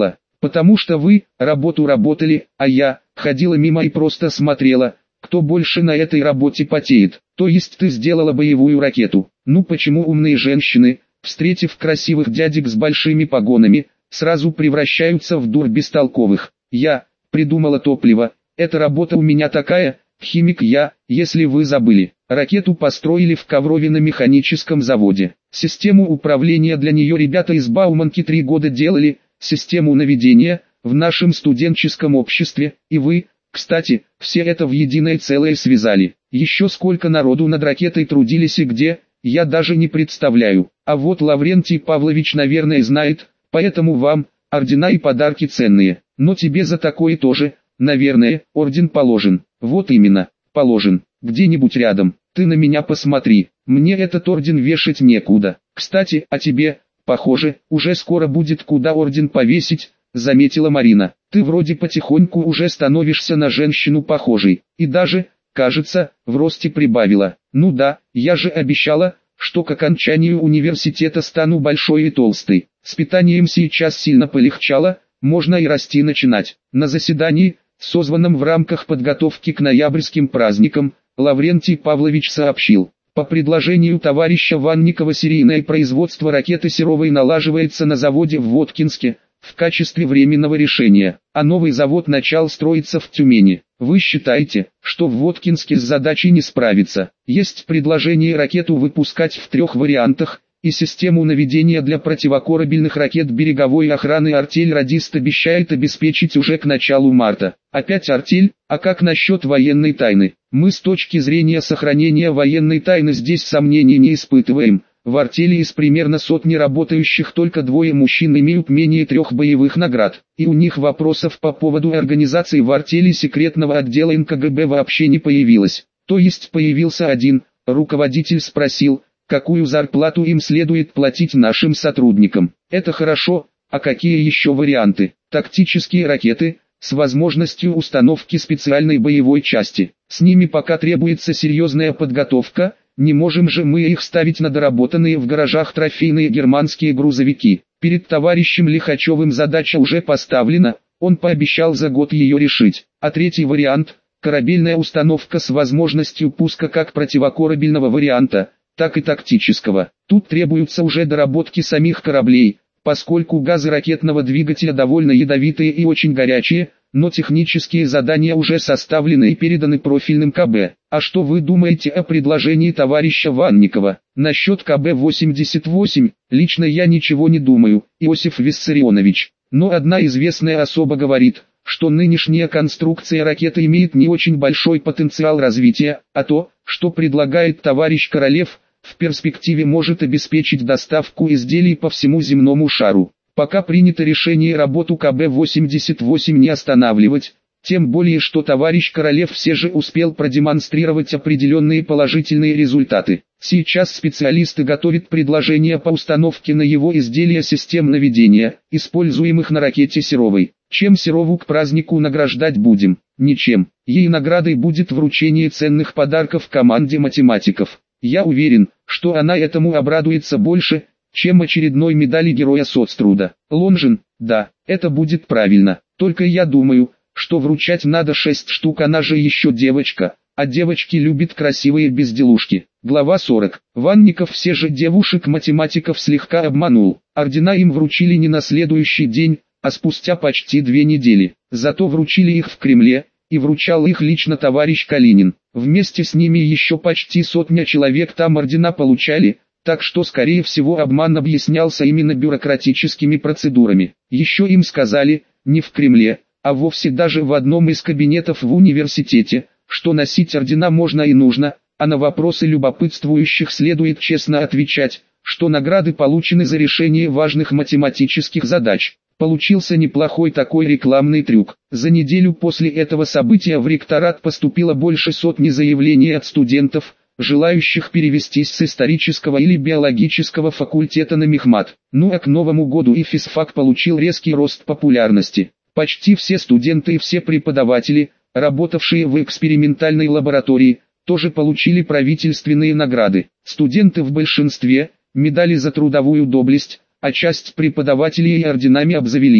Потому что вы, работу работали, а я, ходила мимо и просто смотрела, кто больше на этой работе потеет. То есть ты сделала боевую ракету. Ну почему умные женщины, встретив красивых дядек с большими погонами, сразу превращаются в дур бестолковых? Я придумала топливо, эта работа у меня такая, химик я, если вы забыли. Ракету построили в Коврове на механическом заводе. Систему управления для нее ребята из Бауманки три года делали, систему наведения, в нашем студенческом обществе, и вы, кстати, все это в единое целое связали. Еще сколько народу над ракетой трудились и где, я даже не представляю. А вот Лаврентий Павлович, наверное, знает, поэтому вам, ордена и подарки ценные. Но тебе за такое тоже, наверное, орден положен. Вот именно, положен, где-нибудь рядом. Ты на меня посмотри, мне этот орден вешать некуда. Кстати, а тебе, похоже, уже скоро будет куда орден повесить, заметила Марина. Ты вроде потихоньку уже становишься на женщину похожей, и даже, кажется, в росте прибавила. Ну да, я же обещала, что к окончанию университета стану большой и толстой. С питанием сейчас сильно полегчало, можно и расти начинать. На заседании, созванном в рамках подготовки к ноябрьским праздникам, Лаврентий Павлович сообщил: по предложению товарища Ванникова серийное производство ракеты Серовой налаживается на заводе в Воткинске, в качестве временного решения, а новый завод начал строиться в Тюмени. Вы считаете, что в Воткинске с задачей не справиться? Есть предложение ракету выпускать в трех вариантах, и систему наведения для противокорабельных ракет береговой охраны «Артель-Радист» обещает обеспечить уже к началу марта. Опять «Артель», а как насчет военной тайны? Мы с точки зрения сохранения военной тайны здесь сомнений не испытываем. В «Артели» из примерно сотни работающих только двое мужчин имеют менее трех боевых наград, и у них вопросов по поводу организации в «Артели» секретного отдела эн ка гэ бэ вообще не появилось. То есть появился один, руководитель спросил, какую зарплату им следует платить нашим сотрудникам. Это хорошо, а какие еще варианты? Тактические ракеты, с возможностью установки специальной боевой части. С ними пока требуется серьезная подготовка, не можем же мы их ставить на доработанные в гаражах трофейные германские грузовики. Перед товарищем Лихачевым задача уже поставлена, он пообещал за год ее решить. А третий вариант – корабельная установка с возможностью пуска как противокорабельного варианта, так и тактического. Тут требуются уже доработки самих кораблей, поскольку газы ракетного двигателя довольно ядовитые и очень горячие, но технические задания уже составлены и переданы профильным ка бэ. А что вы думаете о предложении товарища Ванникова? Насчет ка бэ восемьдесят восемь, лично я ничего не думаю, Иосиф Виссарионович. Но одна известная особа говорит, что нынешняя конструкция ракеты имеет не очень большой потенциал развития, а то, что предлагает товарищ Королев, в перспективе может обеспечить доставку изделий по всему земному шару. Пока принято решение работу ка бэ восемьдесят восемь не останавливать, тем более что товарищ Королев все же успел продемонстрировать определенные положительные результаты. Сейчас специалисты готовят предложения по установке на его изделия систем наведения, используемых на ракете Серовой. Чем Серову к празднику награждать будем? Ничем. Ей наградой будет вручение ценных подарков команде математиков. Я уверен, что она этому обрадуется больше, чем очередной медали Героя Соцтруда. Лонжин, да, это будет правильно. Только я думаю, что вручать надо шесть штук, она же еще девочка, а девочки любят красивые безделушки. Глава сорок. Ванников все же девушек-математиков слегка обманул. Ордена им вручили не на следующий день, а спустя почти две недели. Зато вручили их в Кремле, и вручал их лично товарищ Калинин. Вместе с ними еще почти сотня человек там ордена получали, так что скорее всего обман объяснялся именно бюрократическими процедурами. Еще им сказали, не в Кремле, а вовсе даже в одном из кабинетов в университете, что носить ордена можно и нужно, а на вопросы любопытствующих следует честно отвечать, что награды получены за решение важных математических задач. Получился неплохой такой рекламный трюк. За неделю после этого события в ректорат поступило больше сотни заявлений от студентов, желающих перевестись с исторического или биологического факультета на мехмат. Ну а к Новому году и физфак получил резкий рост популярности. Почти все студенты и все преподаватели, работавшие в экспериментальной лаборатории, тоже получили правительственные награды. Студенты в большинстве – медали за трудовую доблесть, а часть преподавателей и орденами обзавелись.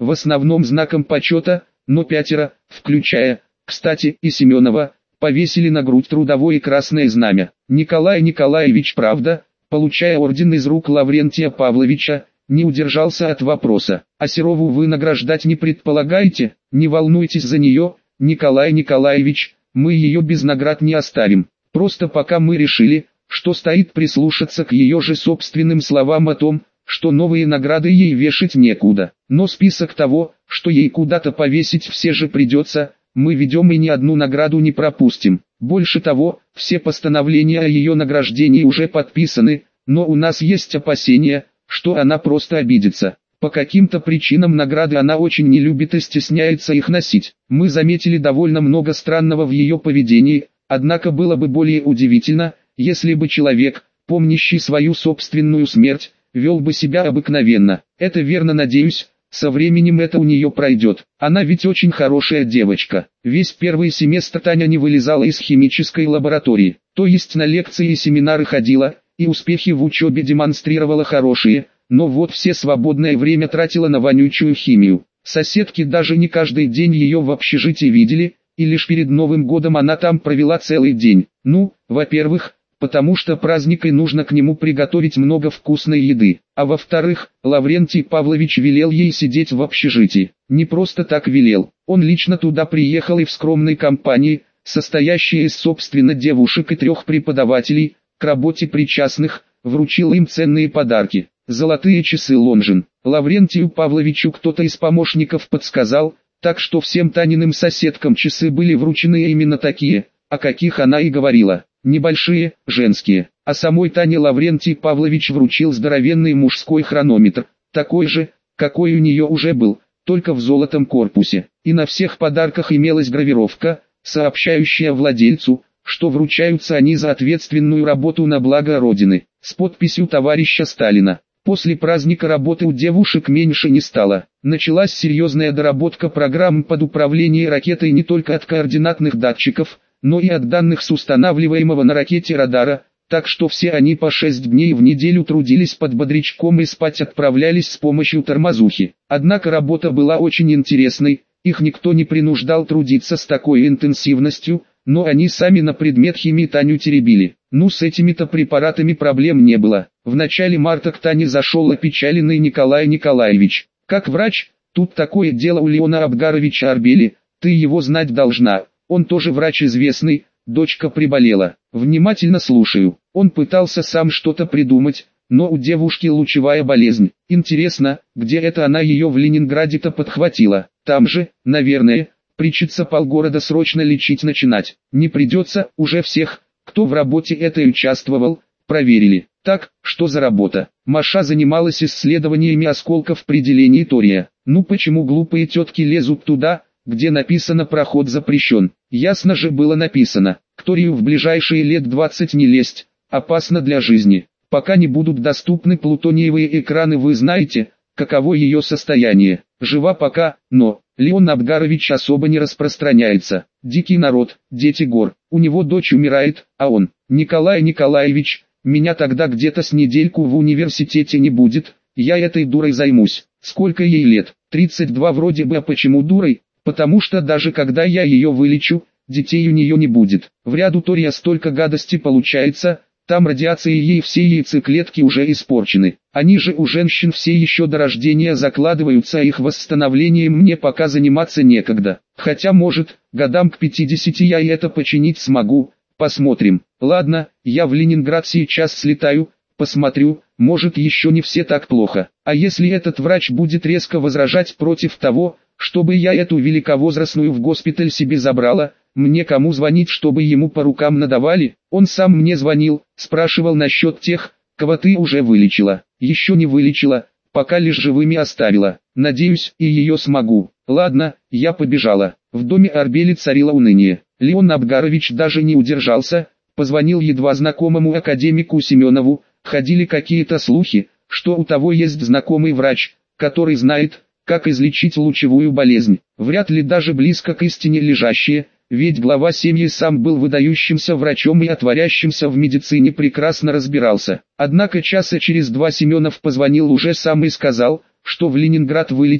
в основном знаком почета, но пятеро, включая, кстати, и Семенова, повесили на грудь трудовое красное знамя. Николай Николаевич, правда, получая орден из рук Лаврентия Павловича, не удержался от вопроса: «А Серову вы награждать не предполагаете? Не волнуйтесь за нее, Николай Николаевич, мы ее без наград не оставим. Просто пока мы решили, что стоит прислушаться к ее же собственным словам о том, что новые награды ей вешать некуда. Но список того, что ей куда-то повесить все же придется, мы ведем и ни одну награду не пропустим. Больше того, все постановления о ее награждении уже подписаны, но у нас есть опасения, что она просто обидится. По каким-то причинам награды она очень не любит и стесняется их носить. Мы заметили довольно много странного в ее поведении, однако было бы более удивительно, если бы человек, помнящий свою собственную смерть, вел бы себя обыкновенно. Это верно, надеюсь, со временем это у нее пройдет. Она ведь очень хорошая девочка». Весь первый семестр Таня не вылезала из химической лаборатории, то есть на лекции и семинары ходила, и успехи в учебе демонстрировала хорошие, но вот все свободное время тратила на вонючую химию. Соседки даже не каждый день ее в общежитии видели, и лишь перед Новым годом она там провела целый день. Ну, во-первых, потому что праздник и нужно к нему приготовить много вкусной еды, а во-вторых, Лаврентий Павлович велел ей сидеть в общежитии. Не просто так велел, он лично туда приехал и в скромной компании, состоящей из собственно девушек и трех преподавателей, к работе причастных, вручил им ценные подарки. Золотые часы Лонжин. Лаврентию Павловичу кто-то из помощников подсказал, так что всем Таниным соседкам часы были вручены именно такие, о каких она и говорила. Небольшие, женские. А самой Тане Лаврентий Павлович вручил здоровенный мужской хронометр, такой же, какой у нее уже был, только в золотом корпусе. И на всех подарках имелась гравировка, сообщающая владельцу, что вручаются они за ответственную работу на благо Родины, с подписью товарища Сталина. После праздника работы у девушек меньше не стало. Началась серьезная доработка программ под управление ракетой не только от координатных датчиков, но и от данных с устанавливаемого на ракете радара, так что все они по шесть дней в неделю трудились под бодрячком и спать отправлялись с помощью тормозухи. Однако работа была очень интересной, их никто не принуждал трудиться с такой интенсивностью, но они сами на предмет химии Таню теребили. Ну, с этими-то препаратами проблем не было. В начале марта к Тане зашел опечаленный Николай Николаевич. «Как врач, тут такое дело у Леона Абгаровича Арбели, ты его знать должна, он тоже врач известный, дочка приболела». «Внимательно слушаю». Он пытался сам что-то придумать, но у девушки лучевая болезнь. Интересно, где это она ее в Ленинграде-то подхватила? Там же, наверное. Причется полгорода срочно лечить начинать. Не придется, уже всех, кто в работе этой участвовал, проверили. Так, что за работа? Маша занималась исследованиями осколков при делении тория. Ну почему глупые тетки лезут туда, где написано «проход запрещен»? Ясно же было написано, к торию в ближайшие лет двадцать не лезть, опасно для жизни. Пока не будут доступны плутониевые экраны, вы знаете, каково ее состояние. Жива пока, но Леон Абгарович особо не распространяется. Дикий народ, дети гор. У него дочь умирает, а он: «Николай Николаевич, меня тогда где-то с недельку в университете не будет, я этой дурой займусь». Сколько ей лет? тридцать два вроде бы. А почему дурой? Потому что даже когда я ее вылечу, детей у нее не будет. В ряду тория столько гадости получается, там радиацией ей все яйцеклетки уже испорчены. Они же у женщин все еще до рождения закладываются, а их восстановлением мне пока заниматься некогда. Хотя может, годам к пятидесяти я и это починить смогу, посмотрим. Ладно, я в Ленинград сейчас слетаю, посмотрю, может еще не все так плохо. А если этот врач будет резко возражать против того, чтобы я эту великовозрастную в госпиталь себе забрала, мне кому звонить, чтобы ему по рукам надавали? Он сам мне звонил, спрашивал насчет тех, кого ты уже вылечила. Еще не вылечила, пока лишь живыми оставила. Надеюсь, и ее смогу. Ладно, я побежала. В доме Арбели царило уныние. Леон Абгарович даже не удержался, позвонил едва знакомому академику Семенову. Ходили какие-то слухи, что у того есть знакомый врач, который знает, как излечить лучевую болезнь. Вряд ли даже близко к истине лежащие, ведь глава семьи сам был выдающимся врачом и отворящимся в медицине прекрасно разбирался. Однако часа через два Семенов позвонил уже сам и сказал, что в Ленинград вылетел,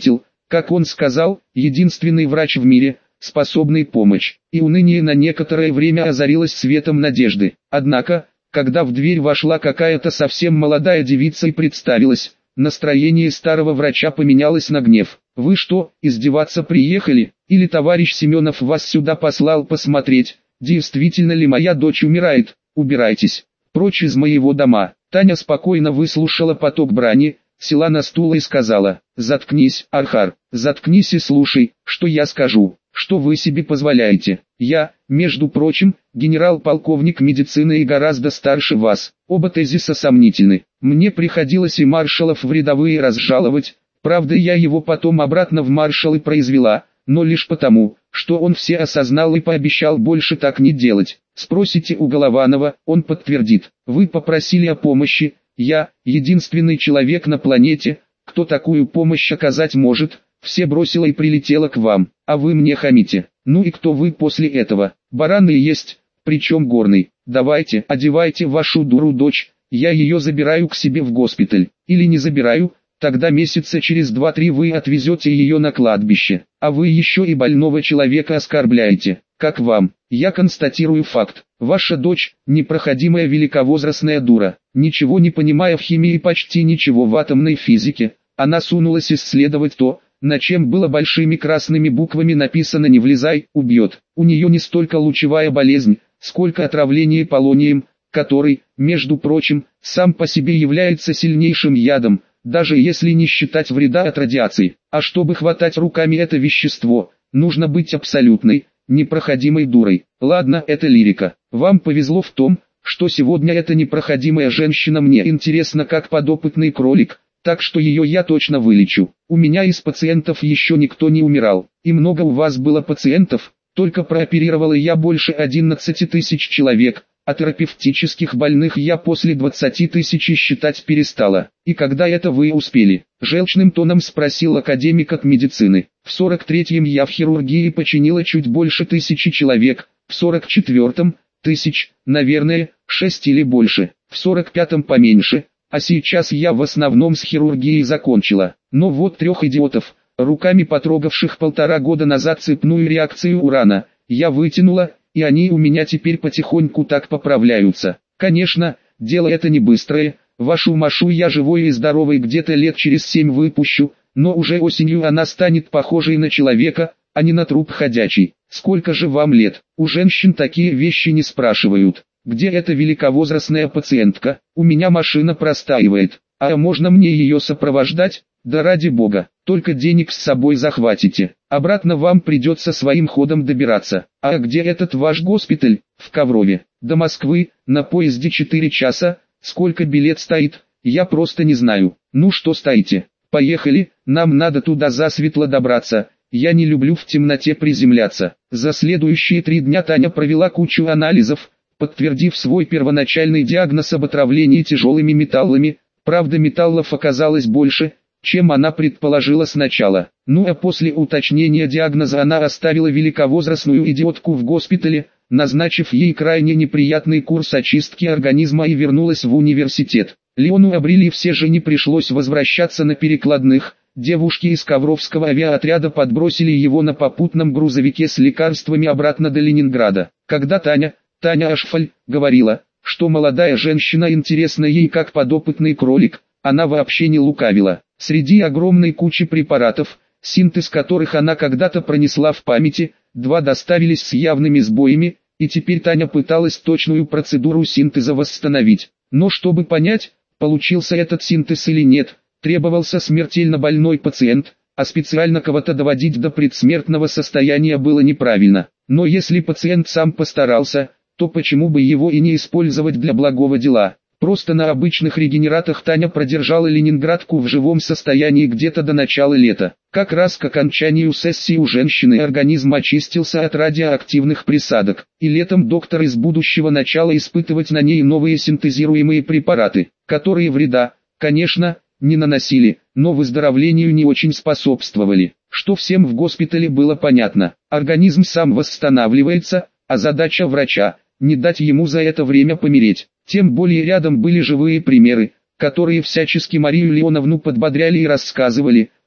как он сказал, единственный врач в мире, способный помочь. И уныние на некоторое время озарилось светом надежды. Однако, когда в дверь вошла какая-то совсем молодая девица и представилась, настроение старого врача поменялось на гнев. «Вы что, издеваться приехали? Или товарищ Семенов вас сюда послал посмотреть, действительно ли моя дочь умирает? Убирайтесь прочь из моего дома». Таня спокойно выслушала поток брани, села на стул и сказала: «Заткнись, Архар, заткнись и слушай, что я скажу. Что вы себе позволяете? Я, между прочим, генерал-полковник медицины и гораздо старше вас. Оба тезиса сомнительны. Мне приходилось и маршалов в рядовые разжаловать, правда я его потом обратно в маршалы произвела, но лишь потому, что он все осознал и пообещал больше так не делать. Спросите у Голованова, он подтвердит. Вы попросили о помощи, я, единственный человек на планете, кто такую помощь оказать может, все бросила и прилетела к вам, а вы мне хамите. Ну и кто вы после этого? Бараны есть, причем горный. Давайте, одевайте вашу дуру дочь, я ее забираю к себе в госпиталь. Или не забираю, тогда месяца через два-три вы отвезете ее на кладбище. А вы еще и больного человека оскорбляете. Как вам? Я констатирую факт. Ваша дочь – непроходимая великовозрастная дура. Ничего не понимая в химии и почти ничего в атомной физике, она сунулась исследовать то, на чем было большими красными буквами написано «Не влезай, убьет». У нее не столько лучевая болезнь, сколько отравление полонием, который, между прочим, сам по себе является сильнейшим ядом, даже если не считать вреда от радиации. А чтобы хватать руками это вещество, нужно быть абсолютной, непроходимой дурой. Ладно, это лирика. Вам повезло в том, что сегодня эта непроходимая женщина мне интересна как подопытный кролик, так что ее я точно вылечу. У меня из пациентов еще никто не умирал. И много у вас было пациентов, только прооперировала я больше одиннадцати тысяч человек, а терапевтических больных я после двадцати тысяч считать перестала. И когда это вы успели? Желчным тоном спросил академик от медицины. В сорок третьем я в хирургии починила чуть больше тысячи человек, в сорок четвертом – тысяч, наверное, шесть или больше, в сорок пятом поменьше. А сейчас я в основном с хирургией закончила. Но вот трех идиотов, руками потрогавших полтора года назад цепную реакцию урана, я вытянула, и они у меня теперь потихоньку так поправляются. Конечно, дело это не быстрое, вашу Машу я живой и здоровой где-то лет через семь выпущу, но уже осенью она станет похожей на человека, а не на труп ходячий. Сколько же вам лет? У женщин такие вещи не спрашивают. Где эта великовозрастная пациентка? У меня машина простаивает. А можно мне ее сопровождать? Да ради бога, только денег с собой захватите. Обратно вам придется своим ходом добираться. А где этот ваш госпиталь? В Коврове. До Москвы, на поезде четыре часа. Сколько билет стоит? Я просто не знаю. Ну что стоите? Поехали, нам надо туда засветло добраться. Я не люблю в темноте приземляться. За следующие три дня Таня провела кучу анализов, подтвердив свой первоначальный диагноз об отравлении тяжелыми металлами. Правда, металлов оказалось больше, чем она предположила сначала. Ну а после уточнения диагноза она оставила великовозрастную идиотку в госпитале, назначив ей крайне неприятный курс очистки организма, и вернулась в университет. Леону Абрили все же не пришлось возвращаться на перекладных. Девушки из Ковровского авиаотряда подбросили его на попутном грузовике с лекарствами обратно до Ленинграда. Когда Таня, Таня Ашфаль, говорила, что молодая женщина интересна ей как подопытный кролик, она вообще не лукавила. Среди огромной кучи препаратов, синтез которых она когда-то пронесла в памяти, два доставились с явными сбоями, и теперь Таня пыталась точную процедуру синтеза восстановить. Но чтобы понять, получился этот синтез или нет, требовался смертельно больной пациент, а специально кого-то доводить до предсмертного состояния было неправильно. Но если пациент сам постарался, то почему бы его и не использовать для благого дела? Просто на обычных регенератах Таня продержала ленинградку в живом состоянии где-то до начала лета. Как раз к окончанию сессии у женщины организм очистился от радиоактивных присадок, и летом доктор из будущего начал испытывать на ней новые синтезируемые препараты, которые вреда, конечно, не наносили, но выздоровлению не очень способствовали, что всем в госпитале было понятно. Организм сам восстанавливается, а задача врача – не дать ему за это время помереть. Тем более рядом были живые примеры, которые всячески Марию Леоновну подбодряли и рассказывали,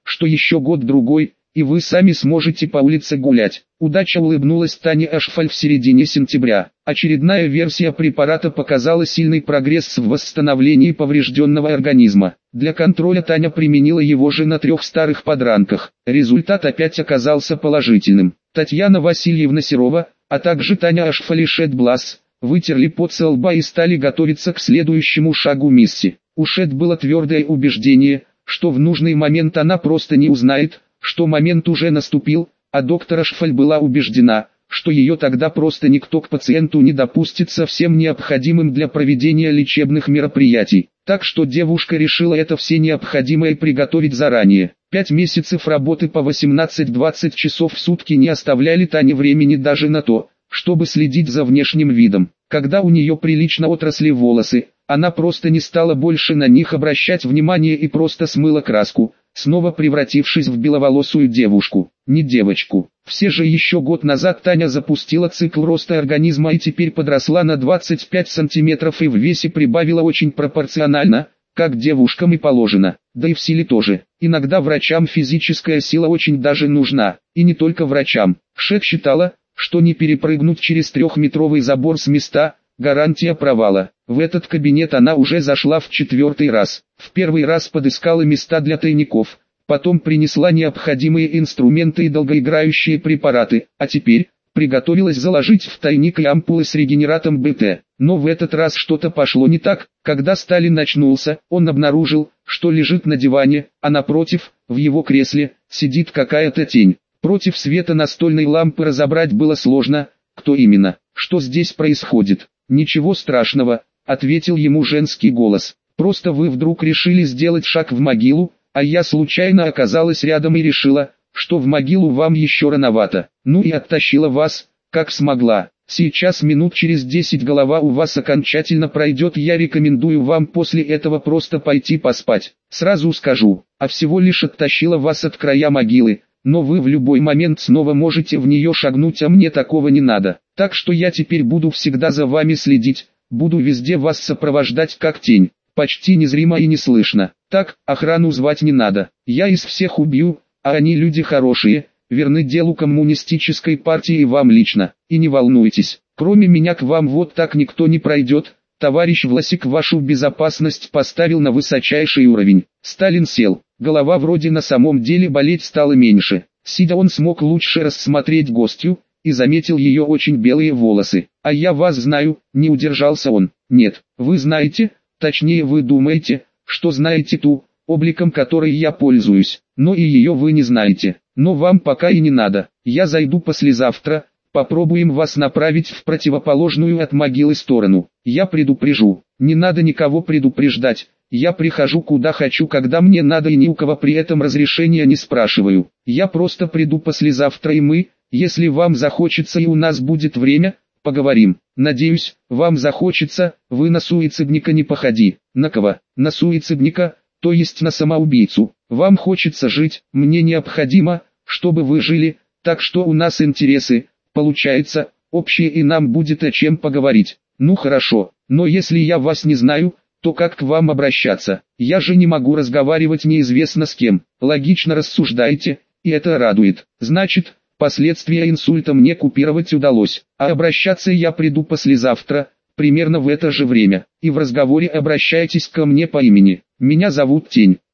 что еще год-другой, и вы сами сможете по улице гулять. Удача улыбнулась Тане Ашфаль в середине сентября. Очередная версия препарата показала сильный прогресс в восстановлении поврежденного организма. Для контроля Таня применила его же на трех старых подранках. Результат опять оказался положительным. Татьяна Васильевна Серова, а также Таня Ашфаль и Шет Блас, вытерли пот со лба и стали готовиться к следующему шагу миссии. У Шет было твердое убеждение, что в нужный момент она просто не узнает, что момент уже наступил, а доктор Ашфаль была убеждена, что ее тогда просто никто к пациенту не допустит со всем необходимым для проведения лечебных мероприятий. Так что девушка решила это все необходимое приготовить заранее. Пять месяцев работы по восемнадцать-двадцать часов в сутки не оставляли Тане времени даже на то, чтобы следить за внешним видом. Когда у нее прилично отросли волосы, она просто не стала больше на них обращать внимание и просто смыла краску, снова превратившись в беловолосую девушку, не девочку. Все же еще год назад Таня запустила цикл роста организма и теперь подросла на двадцать пять сантиметров и в весе прибавила очень пропорционально, как девушкам и положено, да и в силе тоже. Иногда врачам физическая сила очень даже нужна, и не только врачам. Шет считала, что не перепрыгнуть через трехметровый забор с места – гарантия провала. В этот кабинет она уже зашла в четвертый раз. В первый раз подыскала места для тайников, потом принесла необходимые инструменты и долгоиграющие препараты, а теперь приготовилась заложить в тайник и ампулы с регенератом БТ. Но в этот раз что-то пошло не так. Когда Сталин очнулся, он обнаружил, что лежит на диване, а напротив, в его кресле, сидит какая-то тень. Против света настольной лампы разобрать было сложно, кто именно. «Что здесь происходит?» «Ничего страшного», — ответил ему женский голос. «Просто вы вдруг решили сделать шаг в могилу, а я случайно оказалась рядом и решила, что в могилу вам еще рановато. Ну и оттащила вас, как смогла. Сейчас минут через десять голова у вас окончательно пройдет, я рекомендую вам после этого просто пойти поспать. Сразу скажу, а всего лишь оттащила вас от края могилы, но вы в любой момент снова можете в нее шагнуть, а мне такого не надо. Так что я теперь буду всегда за вами следить, буду везде вас сопровождать как тень, почти незримо и не слышно. Так, охрану звать не надо, я из всех убью, а они люди хорошие, верны делу коммунистической партии и вам лично. И не волнуйтесь, кроме меня к вам вот так никто не пройдет. Товарищ Власик вашу безопасность поставил на высочайший уровень». Сталин сел, голова вроде на самом деле болеть стала меньше. Сидя он смог лучше рассмотреть гостью, и заметил ее очень белые волосы. «А я вас знаю», — не удержался он. «Нет, вы знаете, точнее вы думаете, что знаете ту, обликом которой я пользуюсь, но и ее вы не знаете. Но вам пока и не надо, я зайду послезавтра, попробуем вас направить в противоположную от могилы сторону. Я предупрежу, не надо никого предупреждать, я прихожу куда хочу, когда мне надо и ни у кого при этом разрешения не спрашиваю. Я просто приду послезавтра и мы, если вам захочется и у нас будет время, поговорим. Надеюсь, вам захочется, вы на суицидника не походи». «На кого?» «На суицидника, то есть на самоубийцу. Вам хочется жить, мне необходимо, чтобы вы жили, так что у нас интересы, получается, общие и нам будет о чем поговорить». «Ну хорошо, но если я вас не знаю, то как к вам обращаться? Я же не могу разговаривать неизвестно с кем». «Логично рассуждаете, и это радует. Значит, последствия инсульта мне купировать удалось, а обращаться я приду послезавтра, примерно в это же время, и в разговоре обращайтесь ко мне по имени. Меня зовут Тень».